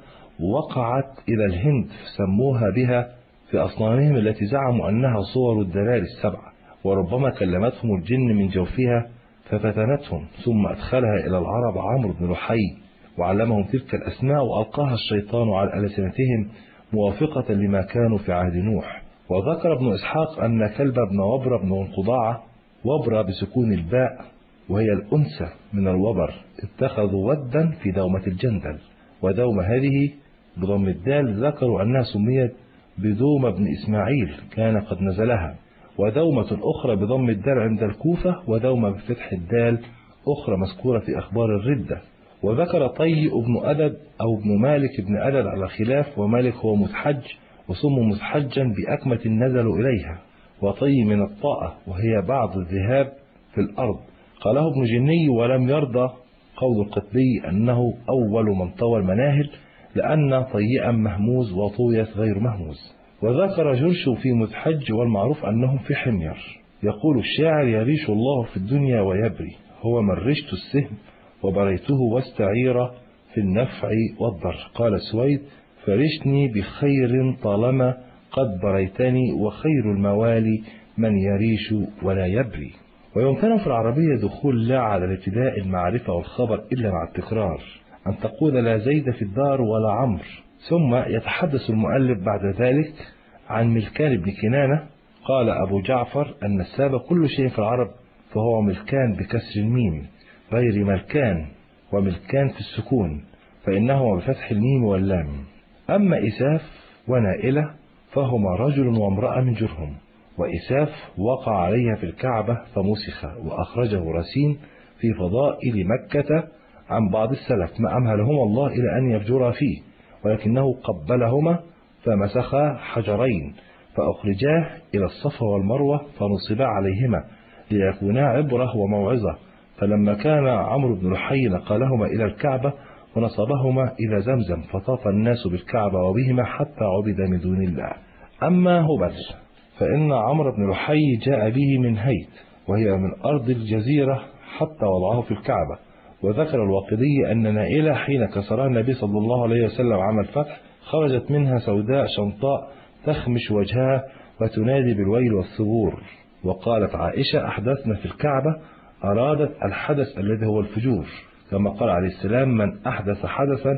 وقعت إلى الهند، سموها بها في أصنامهم التي زعموا أنها صور الدلال السبعة، وربما كلمتهم الجن من جوفها ففتنتهم، ثم أدخلها إلى العرب عمرو بن لحي وعلمهم تلك الأسماء، وألقاها الشيطان على ألسنتهم موافقة لما كانوا في عهد نوح. وذكر ابن إسحاق أن كلب بن وبر بن انقضاعة، وبر بسكون الباء وهي الأنثى من الوبر، اتخذوا ودا في دومة الجندل، ودومة هذه بضم الدال ذكروا أنها سميت بدومة بن إسماعيل كان قد نزلها، ودومة أخرى بضم الدال عند الكوفة، ودومة بفتح الدال أخرى مذكورة في أخبار الردة. وذكر طي ابن أدد أو ابن مالك ابن أدد على خلاف، ومالك هو متحج، وسموا متحجا بأكمة نزلوا إليها، وطي من الطاءة وهي بعض الذهاب في الأرض. قاله ابن جني ولم يرضى قول القطبي أنه أول من طوى المناهل، لأن طيئا مهموز وطويت غير مهموز. وذكر جرش في متحج، والمعروف أنهم في حمير. يقول الشاعر: يريش الله في الدنيا ويبري، هو من رشت السهم وبريته واستعير في النفع والضر. قال سويد: فرشني بخير طالما قد بريتني، وخير الموالي من يريش ولا يبري. ويمكن في العربية دخول لا على الابتداء المعرفة والخبر إلا مع التكرار، أن تقول لا زيد في الدار ولا عمرو. ثم يتحدث المؤلف بعد ذلك عن ملكان بن كنانة. قال أبو جعفر: أن الساب كل شيء في العرب فهو ملكان بكسر الميم، غير ملكان وملكان في السكون، فإنهما بفتح الميم واللام. أما إساف ونائلة فهما رجل وامرأة من جرهم، وإساف وقع عليها في الكعبة فمسخ، وأخرجه رسين في فضائل مكة عن بعض السلف ما أمهلهما الله إلى أن يفجرا فيه، ولكنه قبلهما فمسخا حجرين فأخرجاه إلى الصفا والمروة فنصبا عليهما ليكونا عبرة وموعظة. فلما كان عمرو بن لحي نقلهما إلى الكعبة ونصبهما إلى زمزم، فطاف الناس بالكعبة وبهما حتى عبد من دون الله. أما هبل فإن عمرو بن لحي جاء به من هيت، وهي من أرض الجزيرة، حتى وضعه في الكعبة. وذكر الواقدي أن نائلة حين كسرها النبي صلى الله عليه وسلم عام الفتح خرجت منها سوداء شمطاء تخمش وجهها وتنادي بالويل والثبور. وقالت عائشة: أحدثنا في الكعبة، أرادت الحدث الذي هو الفجور، كما قال عليه السلام: من أحدث حدثا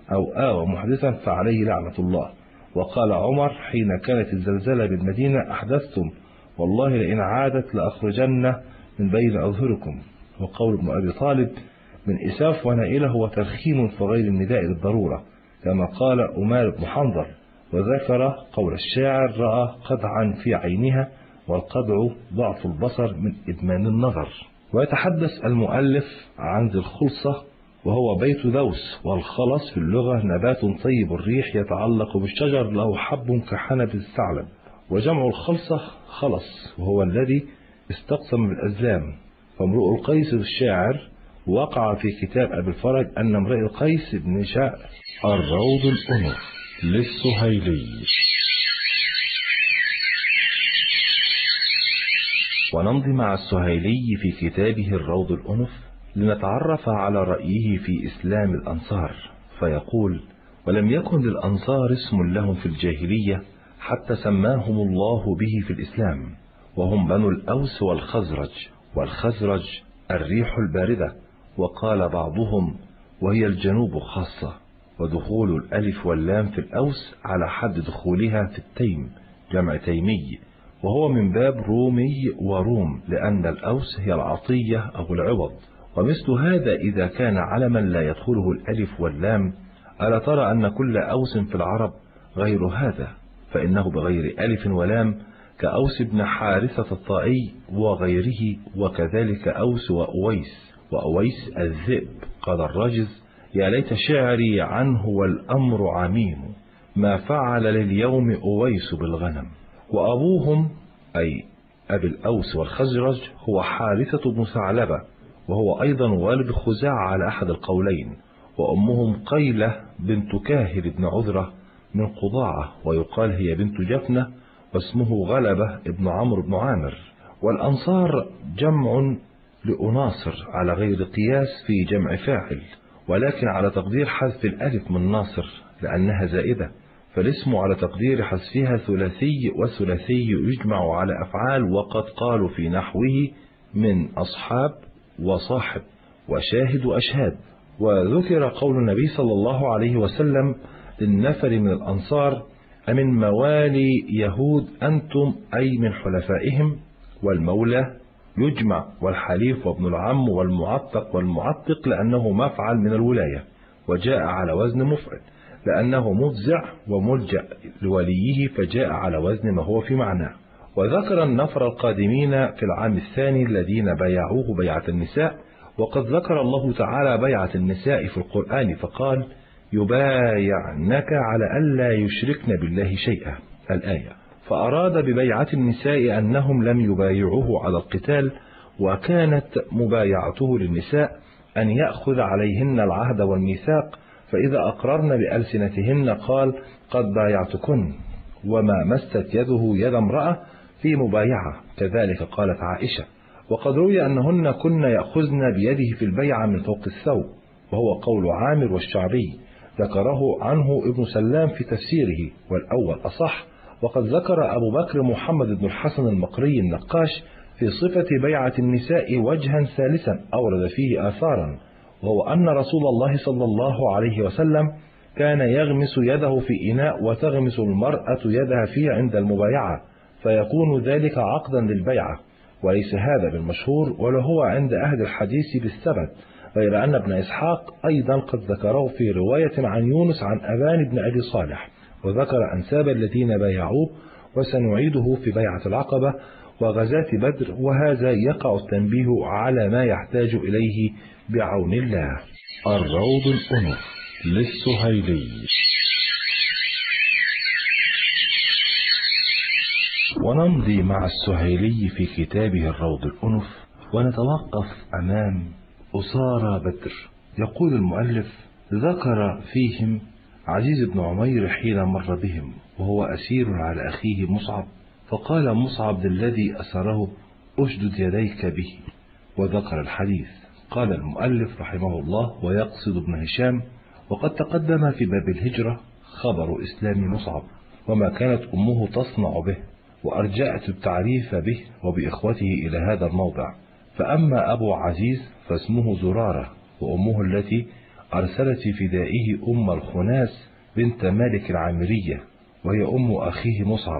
أو آوى محدثا فعليه لعنة الله. وقال عمر حين كانت الزلزلة بالمدينة: أحدثتم، والله لئن عادت لأخرجن من بين أظهركم. وقول ابن أبي طالب: من إساف ونائله وترخيم في غير النداء للضرورة، كما قال أمار بن حنظل. وذكر قول الشاعر: رأى قدعا في عينها، والقدع ضعف البصر من إدمان النظر. ويتحدث المؤلف عن ذي الخلصة، وهو بيت دوس. والخلص في اللغة نبات طيب الريح يتعلق بالشجر له حب كحنب الثعلب. وجمع الخلصة خلص، وهو الذي استقسم بالأزلام. فامرؤ القيس الشاعر وقع في كتاب أبي الفرج أن امرئ القيس بن شاعر.
الروض الأنف للسهيلي.
ونمضي مع السهيلي في كتابه الروض الأنف لنتعرف على رأيه في إسلام الأنصار. فيقول: ولم يكن للأنصار اسم لهم في الجاهلية حتى سماهم الله به في الإسلام، وهم بنو الأوس والخزرج. والخزرج الريح الباردة، وقال بعضهم: وهي الجنوب خاصة. ودخول الألف واللام في الأوس على حد دخولها في التيم، جمع تيمي، وهو من باب رومي وروم، لأن الأوس هي العطية أو العوض. ومثل هذا إذا كان علما لا يدخله الألف واللام، ألا ترى أن كل أوس في العرب غير هذا، فإنه بغير ألف ولام، كأوس بن حارثة الطائي وغيره. وكذلك أوس وأويس. وأويس الذئب. قال الراجز: يا ليت شعري عنه والأمر عميم، ما فعل لليوم أويس بالغنم. وأبوهم أي أبي الأوس والخزرج هو حارثة بن ثعلبة، وهو أيضا والد خزاعة على أحد القولين. وأمهم قيلة بنت كاهل بن عذرة من قضاعة، ويقال هي بنت جفنة، واسمه غلبة ابن عمرو بن عامر. والأنصار جمع لأناصر على غير قياس في جمع فاعل، ولكن على تقدير حذف الألف من ناصر لأنها زائدة، فالاسم على تقدير حذفها ثلاثي، والثلاثي يجمع على أفعال. وقد قالوا في نحوه من أصحاب وصاحب وشاهد وأشهاد. وذكر قول النبي صلى الله عليه وسلم للنفر من الأنصار: أمن موالي يهود أنتم، أي من حلفائهم. والمولى يجمع، والحليف وابن العم والمعتق. والمعتق لأنه مفعل من الولاية، وجاء على وزن مفعل لأنه مفزع وملجأ لوليه، فجاء على وزن ما هو في معناه. وذكر النفر القادمين في العام الثاني الذين بايعوه بيعة النساء. وقد ذكر الله تعالى بيعة النساء في القرآن فقال: يبايعنك على ألا يشركن بالله شيئا، الآية. فأراد ببيعة النساء أنهم لم يبايعوه على القتال، وكانت مبايعته للنساء أن يأخذ عليهن العهد والميثاق، فإذا أقررن بألسنتهن قال: قد بايعتكن، وما مست يده يد امرأة في مبايعة. كذلك قالت عائشة. وقد روي أنهن كن يأخذن بيده في البيعة من فوق الثوب، وهو قول عامر والشعبي، ذكره عنه ابن سلام في تفسيره، والأول أصح. وقد ذكر أبو بكر محمد بن الحسن المقري النقاش في صفة بيعة النساء وجها ثالثا أورد فيه آثارا، وهو أن رسول الله صلى الله عليه وسلم كان يغمس يده في إناء، وتغمس المرأة يدها فيه عند المبايعة، فيكون ذلك عقدا للبيعة. وليس هذا بالمشهور، ولا هو عند أهل الحديث بالثبت، غير أن ابن إسحاق أيضا قد ذكره في رواية عن يونس عن أبان بن أبي صالح، وذكر أنساب الذين بايعوه. وسنعيده في بيعة العقبة وغزاة بدر، وهذا يقع التنبيه على ما يحتاج إليه بعون الله.
الروض الأنف للسهيلي.
ونمضي مع السهيلي في كتابه الروض الأنف، ونتوقف أمام أسارى بدر. يقول المؤلف: ذكر فيهم عزيز بن عمير حين مر بهم وهو أسير على أخيه مصعب، فقال مصعب للذي أسره: أشدد يديك به، وذكر الحديث. قال المؤلف رحمه الله: ويقصد ابن هشام. وقد تقدم في باب الهجرة خبر إسلام مصعب، وما كانت أمه تصنع به، وأرجأت التعريف به وبإخوته إلى هذا الموضع. فأما أبو عزيز فاسمه زرارة، وأمه التي أرسلت في فدائه أم الخناس بنت مالك العامرية، وهي أم أخيه مصعب،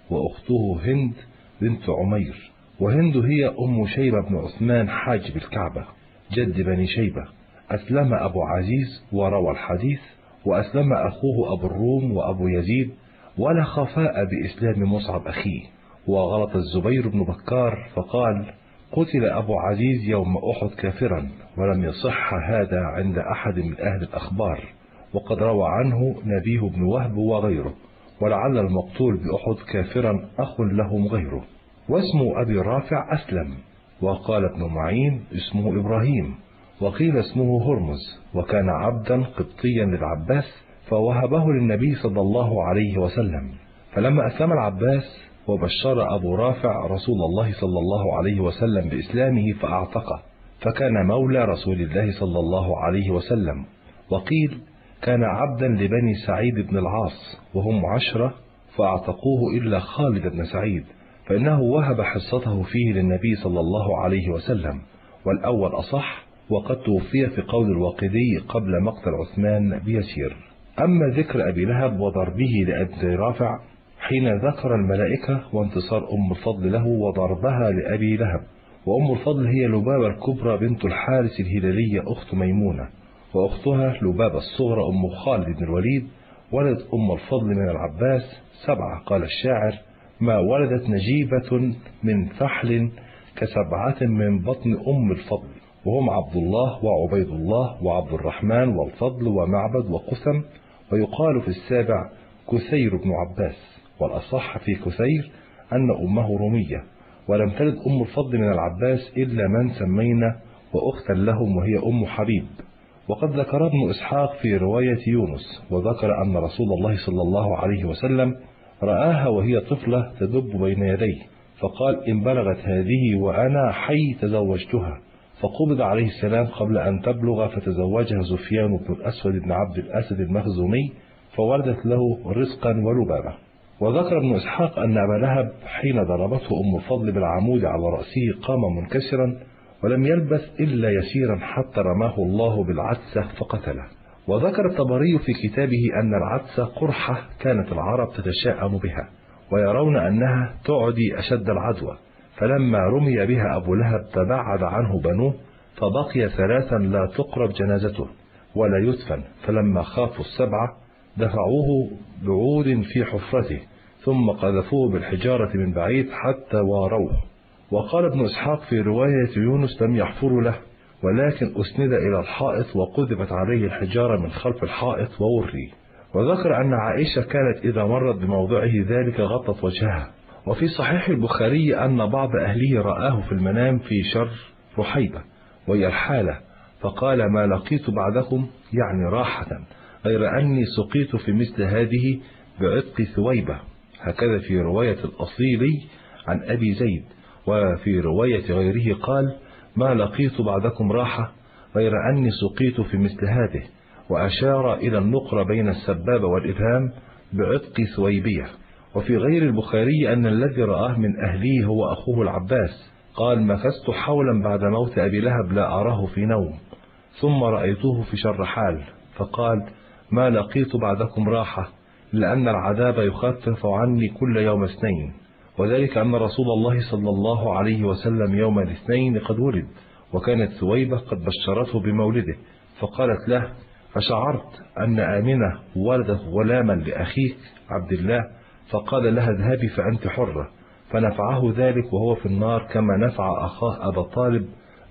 وأخته هند بنت عمير. وهند هي أم شيبة بن عثمان حاجب الكعبة جد بني شيبة. أسلم أبو عزيز وروى الحديث، وأسلم أخوه أبو الروم وأبو يزيد، ولا خفاء بإسلام مصعب أخيه. وغلط الزبير بن بكار فقال: قتل أبو عزيز يوم أحد كافرا، ولم يصح هذا عند أحد من أهل الأخبار، وقد روى عنه نبيه بن وهب وغيره، ولعل المقتول بأحد كافرا أخ لهم غيره. واسم أبي رافع أسلم. وقال ابن معين اسمه إبراهيم، وقيل اسمه هرمز، وكان عبدا قبطيا للعباس فوهبه للنبي صلى الله عليه وسلم. فلما أسلم العباس وبشر أبو رافع رسول الله صلى الله عليه وسلم بإسلامه فأعتقه، فكان مولى رسول الله صلى الله عليه وسلم. وقيل كان عبدا لبني سعيد بن العاص وهم عشرة فأعتقوه إلا خالد بن سعيد، فإنه وهب حصته فيه للنبي صلى الله عليه وسلم، والأول أصح، وقد توفي في قول الواقدي قبل مقتل عثمان بيسير. أما ذكر أبي لهب وضربه لأبي رافع حين ذكر الملائكة وانتصار أم الفضل له وضربها لأبي لهب. وأم الفضل هي لبابة الكبرى بنت الحارث الهلالية أخت ميمونة، وأختها لبابة الصغرى أم خالد بن الوليد. ولدت أم الفضل من العباس سبعة، قال الشاعر: ما ولدت نجيبة من فحل كسبعة من بطن أم الفضل، وهم عبد الله وعبيد الله وعبد الرحمن والفضل ومعبد وقسم. ويقال في السابع كثير بن عباس، والأصح في كثير أن أمه رمية. ولم تلد أم الفضل من العباس إلا من سمينا وأختا لهم، وهي أم حبيب. وقد ذكر ابن إسحاق في رواية يونس، وذكر أن رسول الله صلى الله عليه وسلم رآها وهي طفلة تدب بين يديه، فقال: إن بلغت هذه وأنا حي تزوجتها. فقبض عليه السلام قبل أن تبلغ، فتزوجها سفيان بن الأسود بن عبد الأسد المخزومي، فولدت له رزقا ولبابة. وذكر ابن إسحاق أن أبا لهب حين ضربته أم الفضل بالعمود على رأسه قام منكسرا، ولم يلبث إلا يسيرا حتى رماه الله بالعدسة فقتله. وذكر الطبري في كتابه أن العدسة قرحة كانت العرب تتشاءم بها، ويرون أنها تعدي أشد العدوى، فلما رمي بها أبو لهب تباعد عنه بنوه، فبقي ثلاثا لا تقرب جنازته ولا يدفن. فلما خافوا السبعة دفعوه بعود في حفرته، ثم قذفوه بالحجارة من بعيد حتى واروه. وقال ابن إسحاق في رواية يونس: لم يحفروا له، ولكن أسند إلى الحائط وقذفت عليه الحجارة من خلف الحائط ووري. وذكر أن عائشة كانت إذا مرت بموضعه ذلك غطت وجهها. وفي صحيح البخاري أن بعض أهله رآه في المنام في شر رحيبة وهي الحالة، فقال: ما لقيت بعدكم، يعني راحة، غير أني سقيت في مثل هذه بعتق ثويبة. هكذا في رواية الأصيلي عن أبي زيد. وفي رواية غيره قال: ما لقيت بعدكم راحة غير أني سقيت في مثل هذه، وأشار إلى النقرة بين السبابة والإبهام بعتق ثويبية. وفي غير البخاري أن الذي رآه من أهليه هو أخوه العباس، قال: مكثت حولا بعد موت أبي لهب لا أراه في نوم، ثم رأيته في شر حال، فقال: ما لقيت بعدكم راحة، لأن العذاب يخفف عني كل يوم اثنين، وذلك أن رسول الله صلى الله عليه وسلم يوم الاثنين قد ولد، وكانت ثويبة قد بشرته بمولده، فقالت له: فشعرت أن آمنة ولدت غلاما لأخيك عبد الله، فقال لها: اذهبي فأنت حرة. فنفعه ذلك وهو في النار، كما نفع أخاه أبا طالب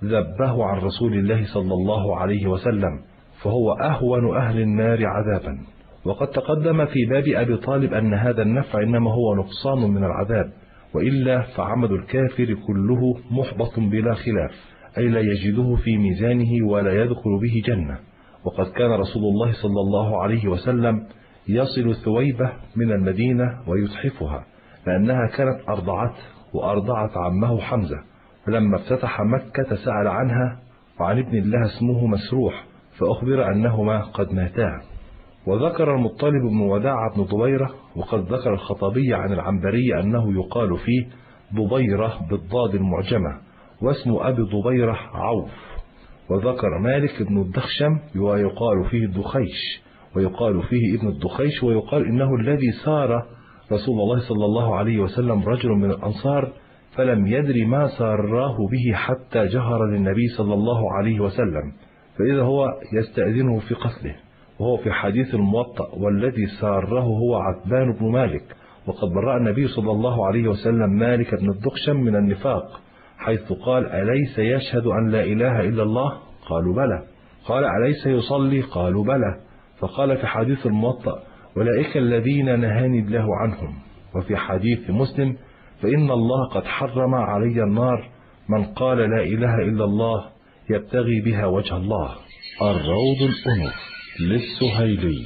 ذبه عن رسول الله صلى الله عليه وسلم، فهو أهون أهل النار عذابا. وقد تقدم في باب أبي طالب أن هذا النفع إنما هو نقصان من العذاب، وإلا فعمل الكافر كله محبط بلا خلاف، أي لا يجده في ميزانه ولا يدخل به جنة. وقد كان رسول الله صلى الله عليه وسلم يصل ثويبة من المدينة ويتحفها، لأنها كانت أرضعته وأرضعت عمه حمزة، فلما افتتح مكة سأل عنها وعن ابن الله اسمه مسروح، فأخبر أنهما قد ماتا. وذكر المطلب بن وداع بن ضبيرة، وقد ذكر الخطابي عن العنبري أنه يقال فيه ضبيرة بالضاد المعجمة، واسم أبي ضبيرة عوف. وذكر مالك بن الدخشم ويقال فيه الدخيش، ويقال فيه ابن الدخيش، ويقال إنه الذي سار رسول الله صلى الله عليه وسلم رجل من الأنصار فلم يدري ما ساراه به حتى جهر للنبي صلى الله عليه وسلم، فإذا هو يستأذنه في قتله، وهو في حديث الموطأ: والذي ساره هو عتبان بن مالك. وقد برأ النبي صلى الله عليه وسلم مالك بن الدخشم من النفاق، حيث قال: أليس يشهد أن لا إله إلا الله؟ قالوا بلى. قال: أليس يصلي؟ قالوا بلى. فقال في حديث الموطأ: أولئك الذين نهاني الله عنهم. وفي حديث مسلم: فإن الله قد حرم علي النار من قال لا إله إلا الله يبتغي بها وجه الله.
الروض الأنف للسهيلي.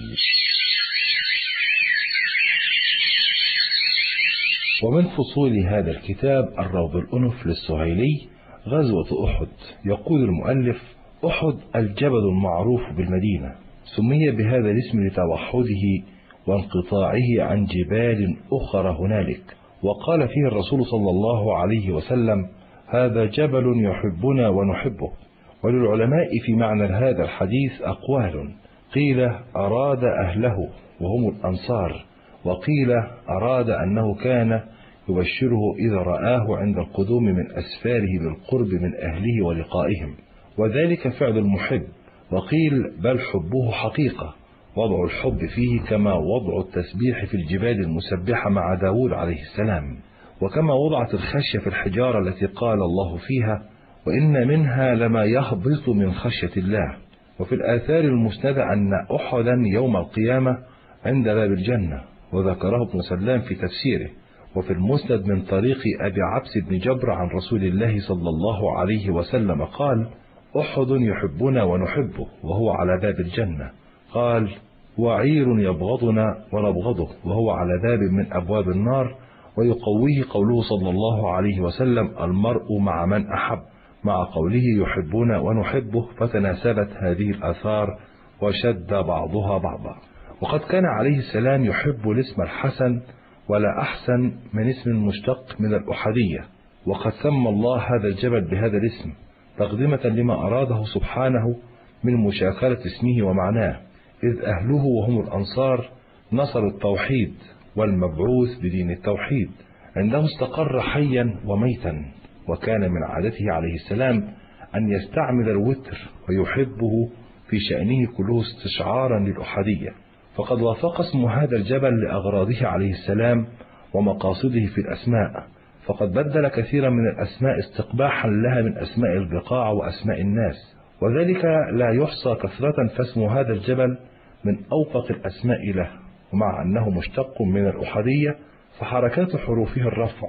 ومن فصول هذا الكتاب الروض الأنف للسهيلي غزوة أحد. يقول المؤلف: أحد الجبل المعروف بالمدينة، سمي بهذا الاسم لتوحده وانقطاعه عن جبال أخرى هنالك. وقال فيه الرسول صلى الله عليه وسلم: هذا جبل يحبنا ونحبه. وللعلماء في معنى هذا الحديث أقوال، قيل أراد أهله وهم الأنصار، وقيل أراد أنه كان يبشره إذا رآه عند القدوم من أسفاره بالقرب من أهله ولقائهم، وذلك فعل المحب. وقيل بل حبه حقيقة، وضع الحب فيه كما وضع التسبيح في الجبال المسبحة مع داود عليه السلام، وكما وضعت الخشية في الحجارة التي قال الله فيها: وإن منها لما يهبط من خشية الله. وفي الآثار المسندة أن أحدا يوم القيامة عند باب الجنة، وذكره ابن سلام في تفسيره. وفي المسند من طريق أبي عبس بن جبر عن رسول الله صلى الله عليه وسلم قال: أحد يحبنا ونحبه وهو على باب الجنة. قال: وعير يبغضنا ونبغضه وهو على باب من أبواب النار. ويقويه قوله صلى الله عليه وسلم: المرء مع من أحب، مع قوله يحبنا ونحبه، فتناسبت هذه الآثار وشد بعضها بعضا. وقد كان عليه السلام يحب الاسم الحسن ولا أحسن من اسم مشتق من الأحدية، وقد سمى الله هذا الجبل بهذا الاسم تقدمة لما أراده سبحانه من مشاكلة اسمه ومعناه، إذ أهله وهم الأنصار نصروا التوحيد والمبعوث بدين التوحيد عنده استقر حيا وميتا. وكان من عادته عليه السلام أن يستعمل الوتر ويحبه في شأنه كله استشعارا للأحدية، فقد وافق اسم هذا الجبل لأغراضه عليه السلام ومقاصده في الأسماء، فقد بدل كثيرا من الأسماء استقباحا لها من أسماء البقاع وأسماء الناس، وذلك لا يحصى كثرة. فاسم هذا الجبل من أوفق الأسماء له، ومع أنه مشتق من الأحدية فحركات حروفه الرفع،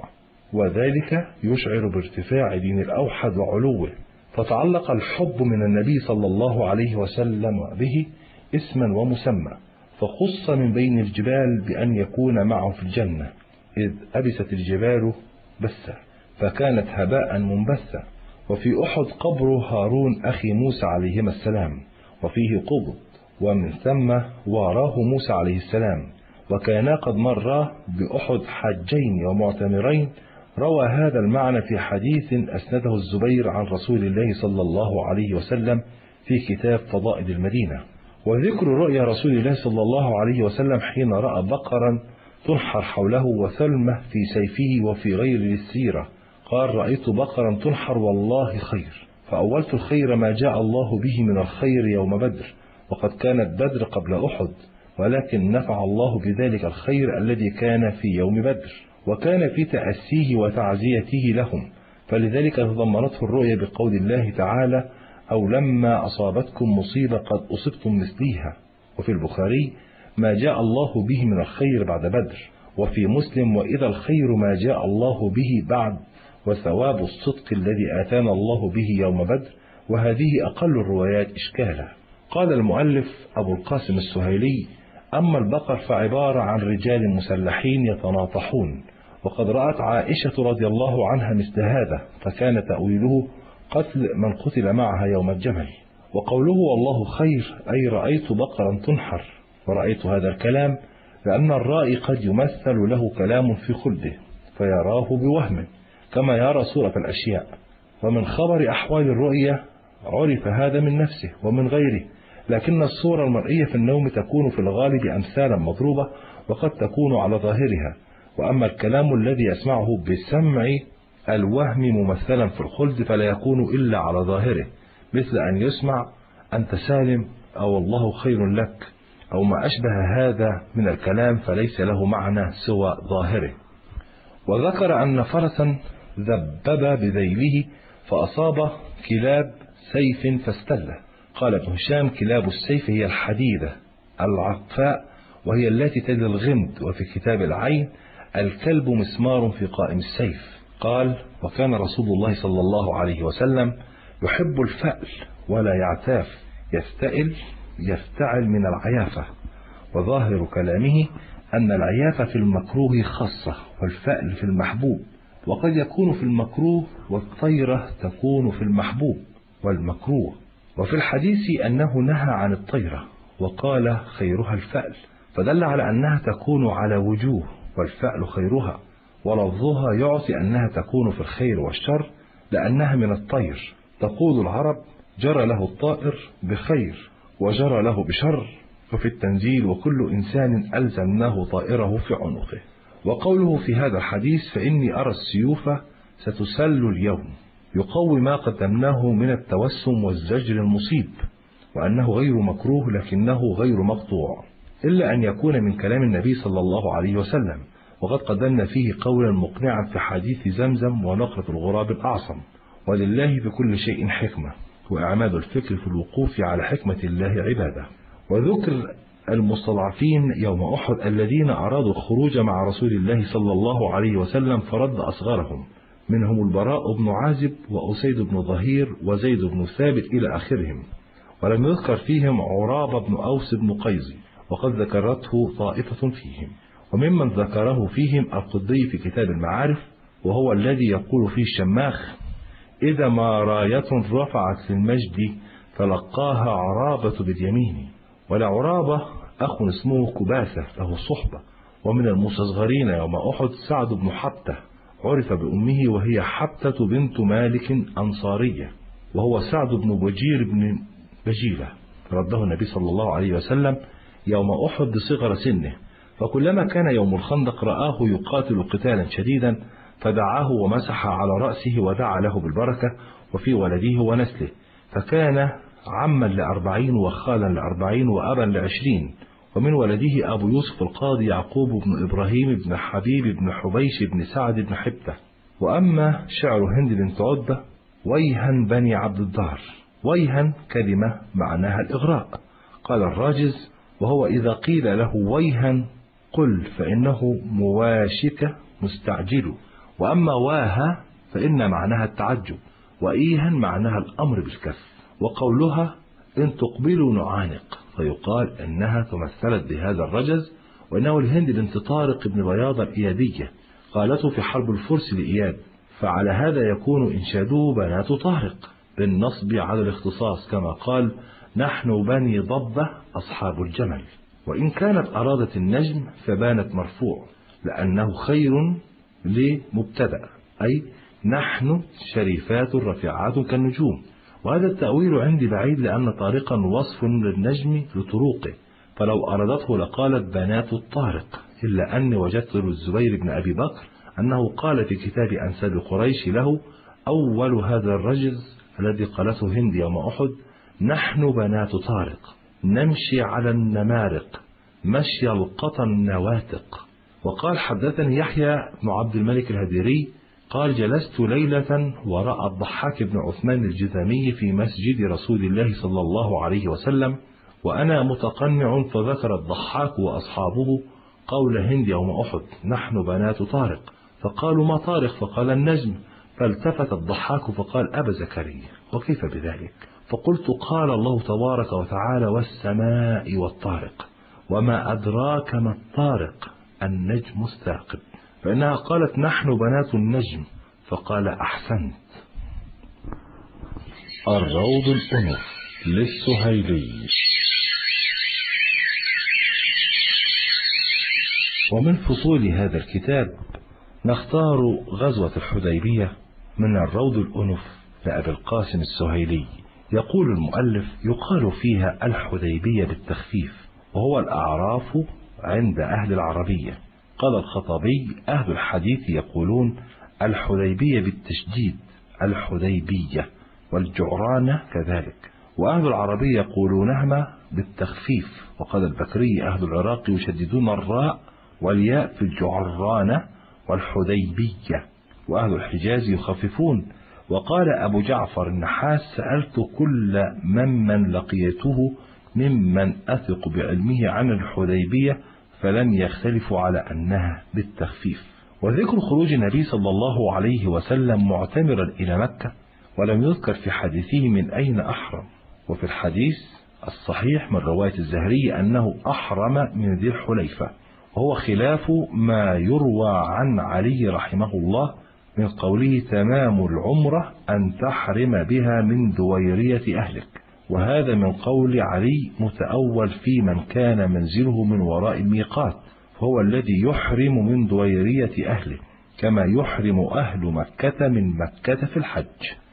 وذلك يشعر بارتفاع دين الأوحد وعلوه. فتعلق الحب من النبي صلى الله عليه وسلم به اسما ومسمى، فخص من بين الجبال بأن يكون معه في الجنة، إذ أبست الجبال بسة فكانت هباء منبثة. وفي أحد قبر هارون أخي موسى عليهما السلام، وفيه قبض، ومن ثم واراه موسى عليه السلام، وكانا قد مرا بأحد حجين ومعتمرين. روى هذا المعنى في حديث أسنده الزبير عن رسول الله صلى الله عليه وسلم في كتاب فضائل المدينة. وذكر رؤيا رسول الله صلى الله عليه وسلم حين رأى بقرا تنحر حوله وثلمة في سيفه وفي غير السيرة، قال: رأيت بقرا تنحر والله خير، فأولت الخير ما جاء الله به من الخير يوم بدر، وقد كانت بدر قبل أحد، ولكن نفع الله بذلك الخير الذي كان في يوم بدر، وكان في تأسيه وتعزيته لهم، فلذلك تضمنته الرؤيا بقول الله تعالى: أو لما أصابتكم مصيبة قد أصبتم مثليها. وفي البخاري: ما جاء الله به من الخير بعد بدر. وفي مسلم: وإذا الخير ما جاء الله به بعد، وثواب الصدق الذي آتانا الله به يوم بدر. وهذه أقل الروايات إشكالا. قال المؤلف أبو القاسم السهيلي: أما البقر فعبارة عن رجال مسلحين يتناطحون، وقد رأت عائشة رضي الله عنها مثل هذا، فكان تأويله قتل من قتل معها يوم الجمل. وقوله والله خير أي رأيت بقرا تنحر. ورأيت هذا الكلام لأن الرائي قد يمثل له كلام في خلده فيراه بوهم كما يرى صورة الأشياء. ومن خبر أحوال الرؤية عرف هذا من نفسه ومن غيره، لكن الصورة المرئية في النوم تكون في الغالب أمثالا مضروبة وقد تكون على ظاهرها، وأما الكلام الذي يسمعه بسمع الوهم ممثلا في الخلد فلا يكون إلا على ظاهره، مثل أن يسمع أنت سالم أو الله خير لك أو ما أشبه هذا من الكلام، فليس له معنى سوى ظاهره. وذكر أن فرسا ذبب بذيله فأصاب كلاب سيف فاستله. قال ابن هشام: كلاب السيف هي الحديدة العقفاء وهي التي تلي الغمد، وفي كتاب العين: الكلب مسمار في قائم السيف. قال: وكان رسول الله صلى الله عليه وسلم يحب الفأل ولا يعتاف، يستئل يفتعل من العيافة. وظاهر كلامه أن العيافة في المكروه خاصة والفأل في المحبوب، وقد يكون في المكروه والطيرة تكون في المحبوب والمكروه. وفي الحديث أنه نهى عن الطيرة وقال خيرها الفأل، فدل على أنها تكون على وجوه والفأل خيرها، ولفظها يعطي أنها تكون في الخير والشر لأنها من الطير. تقول العرب: جرى له الطائر بخير وجرى له بشر، وفي التنزيل: وكل إنسان ألزمناه طائره في عنقه. وقوله في هذا الحديث: فإني أرى السيوف ستسل اليوم، يقوي ما قدمناه من التوسم والزجر المصيب، وأنه غير مكروه لكنه غير مقطوع، إلا أن يكون من كلام النبي صلى الله عليه وسلم، وقد قدمنا فيه قولا مقنعا في حديث زمزم ونقرة الغراب الأعصم. ولله بكل شيء حكمة، وإعماد الفكر في الوقوف على حكمة الله عبادة. وذكر المستضعفين يوم أحد الذين أرادوا الخروج مع رسول الله صلى الله عليه وسلم فرد أصغرهم، منهم البراء بن عازب وأسيد بن ظهير وزيد بن ثابت إلى آخرهم، ولم يذكر فيهم عراب بن أوس بن قيزي، وقد ذكرته طائفة فيهم. وممن ذكره فيهم القدي في كتاب المعارف، وهو الذي يقول فيه الشماخ: إذا ما راية رفعت للمجد فلقاها عرابة باليمين. ولعرابة أخ اسمه كباسة له صحبة، ومن المستصغرين يوم أحد سعد بن حبتة، عرف بأمه وهي حبتة بنت مالك أنصارية، وهو سعد بن بجير بن بجيلة، رده النبي صلى الله عليه وسلم يوم أحد بصغر سنه، فكلما كان يوم الخندق رآه يقاتل قتالا شديدا فدعاه ومسح على رأسه ودعا له بالبركة وفي ولده ونسله، فكان عما لأربعين وخالا لأربعين وأبا لعشرين. ومن ولده أبو يوسف القاضي يعقوب بن إبراهيم بن حبيب بن حبيش بن سعد بن حبتة. وأما شعر هند بنت عتبة: ويها بني عبد الدار. ويها كلمة معناها الإغراء. قال الراجز: وهو إذا قيل له ويها قل فإنه مواشك مستعجل. وأما واها فإن معناها التعجب، وإيها معناها الأمر بالكف. وقولها إن تقبلوا نعانق، فيقال إنها تمثلت بهذا الرجز، وإنه الهند بنت طارق بن بياض الإيادية، قالته في حرب الفرس لإياد، فعلى هذا يكون إنشاده بنات طارق بالنصب على الاختصاص، كما قال: نحن بني ضبة أصحاب الجمل. وإن كانت أرادت النجم فبانت مرفوع لأنه خير لمبتدأ، أي نحن شريفات رفيعات كالنجوم. وهذا التأويل عندي بعيد، لأن طارقا وصف للنجم لطروقه، فلو أرادته لقالت بنات الطارق، إلا أني وجدت للزبير بن أبي بكر أنه قال في كتاب أنساب قريش له أول هذا الرجز الذي قالته هند يوم أحد: نحن بنات طارق نمشي على النمارق مشي القطن النواتق. وقال: حدثني يحيى بن عبد الملك الهديري قال: جلست ليلة وراء الضحاك بن عثمان الجذامي في مسجد رسول الله صلى الله عليه وسلم وأنا متقنع، فذكر الضحاك وأصحابه قول هند يوم أحد: نحن بنات طارق، فقالوا: ما طارق؟ فقال: النجم. فالتفت الضحاك فقال: أبا زكريا، وكيف بذلك؟ فقلت: قال الله تبارك وتعالى: والسماء والطارق، وما أدراك ما الطارق؟ النجم الثاقب. فإنها قالت: نحن بنات النجم، فقال: أحسنت.
الروض الأنف للسهيلي.
ومن فصول هذا الكتاب نختار غزوة الحديبية من الروض الأنف لأبي القاسم السهيلي، يقول المؤلف: يقال فيها الحديبية بالتخفيف، وهو الأعراف عند أهل العربية. قال الخطابي: أهل الحديث يقولون الحديبية بالتشديد الحديبية، والجعرانة كذلك، وأهل العربية يقولونهما بالتخفيف. وقال البكري: أهل العراق يشددون الراء والياء في الجعرانة والحديبية، وأهل الحجاز يخففون. وقال أبو جعفر النحاس: سألت كل ممن لقيته ممن أثق بعلمه عن الحديبية فلم يختلفوا على أنها بالتخفيف. وذكر خروج النبي صلى الله عليه وسلم معتمرا إلى مكة ولم يذكر في حديثه من أين أحرم. وفي الحديث الصحيح من رواية الزهري أنه أحرم من ذي الحليفة، وهو خلاف ما يروى عن علي رحمه الله من قوله: تمام العمرة أن تحرم بها من دويرية أهلك. وهذا من قول علي متأول في من كان منزله من وراء الميقات، فهو الذي يحرم من دويرية أهله كما يحرم أهل مكة من مكة في الحج.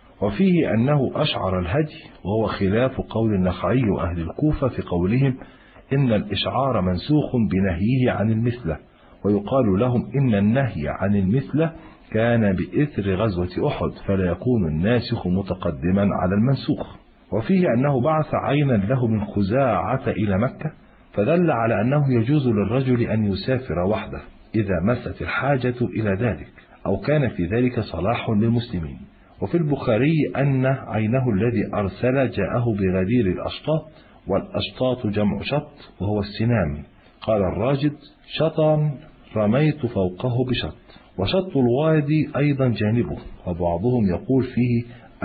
وفيه أنه أشعر الهدي، وهو خلاف قول النخعي وأهل الكوفة في قولهم إن الإشعار منسوخ بنهيه عن المثلة، ويقال لهم إن النهي عن المثلة كان بإثر غزوة أحد، فلا يكون الناسخ متقدما على المنسوخ. وفيه أنه بعث عينا له من خزاعة إلى مكة، فدل على أنه يجوز للرجل أن يسافر وحده إذا مست الحاجة إلى ذلك، أو كان في ذلك صلاح للمسلمين. وفي البخاري أن عينه الذي أرسل جاءه بغدير الأشطاط، والأشطاط جمع شط وهو السنام. قال الراجد: شطا رميت فوقه بشط. وشط الوادي أيضا جانبه، وبعضهم يقول فيه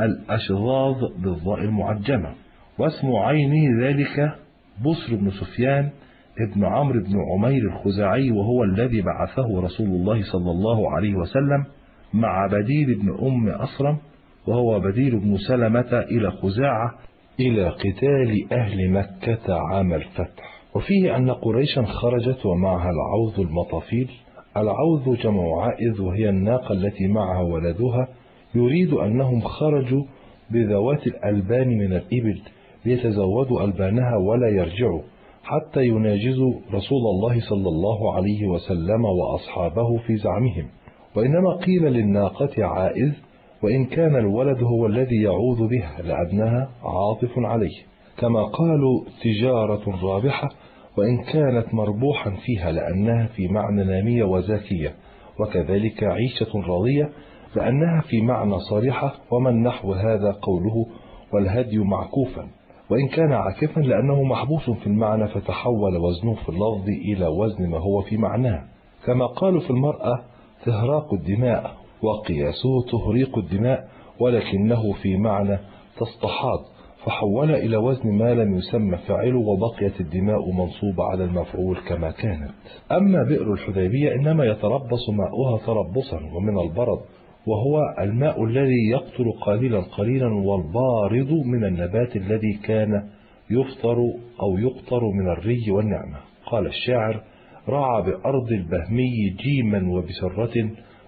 الأشظاظ بالضاء المعجمة. واسم عينه ذلك بصر بن سفيان ابن عمرو بن عمير الخزاعي، وهو الذي بعثه رسول الله صلى الله عليه وسلم مع بديل بن أم أصرم، وهو بديل بن سلمة، إلى خزاعة إلى قتال أهل مكة عام الفتح. وفيه أن قريشا خرجت ومعها العوذ المطافيل. العوذ جمع عائذ، وهي الناقة التي معها ولدها، يريد أنهم خرجوا بذوات الألبان من الإبل ليتزودوا ألبانها ولا يرجعوا حتى يناجزوا رسول الله صلى الله عليه وسلم وأصحابه في زعمهم. وإنما قيل للناقة عائذ، وإن كان الولد هو الذي يعوذ بها لأنها عاطف عليه، كما قالوا تجارة رابحة، وإن كانت مربوحا فيها لأنها في معنى نامية وزاكية، وكذلك عيشة راضية لأنها في معنى صريحة، ومن نحو هذا قوله والهدي معكوفا، وإن كان عاكفا لأنه محبوس في المعنى فتحول وزنه في اللفظ إلى وزن ما هو في معناه. كما قالوا في المرأة تهراق الدماء، وقياسه تهريق الدماء، ولكنه في معنى تستحاض، فحول إلى وزن ما لم يسمى فاعله، وبقيت الدماء منصوبة على المفعول كما كانت. أما بئر الحديبية إنما يتربص ماؤها تربصا ومن البرد، وهو الماء الذي يقتل قليلا قليلا، والبارض من النبات الذي كان يفطر أو يقطر من الري والنعمة. قال الشاعر: رعى بأرض البهمي جيما وبسرة،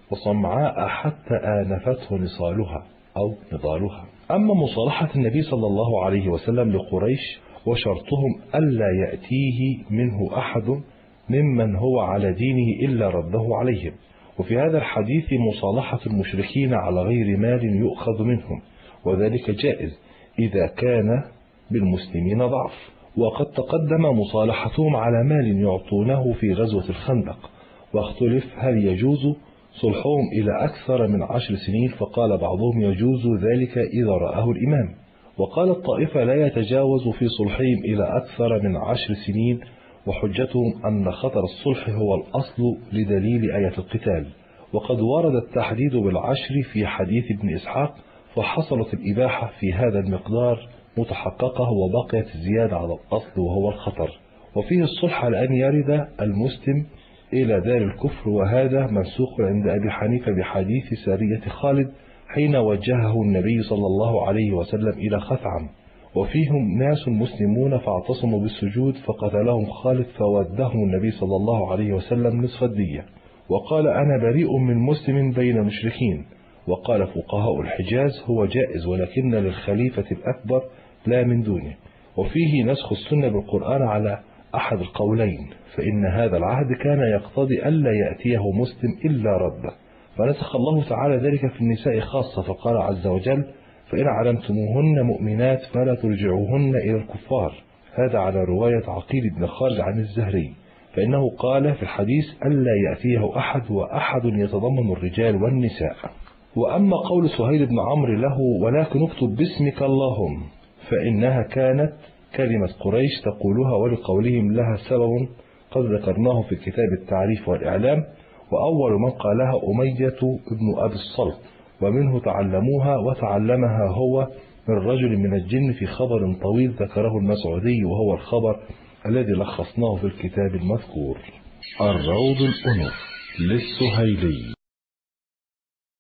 وصمعاء حتى آنفته نصالها أو نضالها. أما مصالحة النبي صلى الله عليه وسلم لقريش وشرطهم ألا يأتيه منه أحد ممن هو على دينه إلا رده عليهم. وفي هذا الحديث مصالحة المشركين على غير مال يؤخذ منهم، وذلك جائز إذا كان بالمسلمين ضعف. وقد تقدم مصالحتهم على مال يعطونه في غزوة الخندق، واختلف هل يجوز صلحهم إلى أكثر من عشر سنين، فقال بعضهم يجوز ذلك إذا رآه الإمام، وقال الطائفة لا يتجاوز في صلحهم إلى أكثر من عشر سنين، وحجتهم أن خطر الصلح هو الأصل لدليل آية القتال. وقد ورد التحديد بالعشر في حديث ابن إسحاق، فحصلت الإباحة في هذا المقدار متحققة، وبقيت الزيادة على الأصل وهو الخطر. وفيه الصلح لأن يرد المسلم إلى دار الكفر، وهذا منسوخ عند أبي حنيفة بحديث سارية خالد حين وجهه النبي صلى الله عليه وسلم إلى خثعم، وفيهم ناس مسلمون فاعتصموا بالسجود فقتلهم خالد، فودهم النبي صلى الله عليه وسلم نصف الدية، وقال: أنا بريء من مسلم بين مشركين، وقال فقهاء الحجاز هو جائز ولكن للخليفة الأكبر لا من دونه. وفيه نسخ السنة بالقرآن على أحد القولين، فإن هذا العهد كان يقتضي ألا يأتيه مسلم إلا رده، فنسخ الله تعالى ذلك في النساء خاصة، فقال عز وجل: فإن علمتموهن مؤمنات فلا ترجعوهن إلى الكفار. هذا على رواية عقيل بن خالد عن الزهري، فإنه قال في الحديث: ألا يأتيه أحد، وأحد يتضمن الرجال والنساء. وأما قول سهيل بن عمرو له: ولكن اكتب باسمك اللهم، فإنها كانت كلمة قريش تقولها، ولقولهم لها سبب قد ذكرناه في كتاب التعريف والإعلام، وأول من قالها أمية بن أبي الصلت، ومنه تعلموها، وتعلمها هو من رجل من الجن في خبر طويل ذكره المسعودي، وهو الخبر الذي لخصناه في الكتاب المذكور.
الروض الأنف للسهيلي.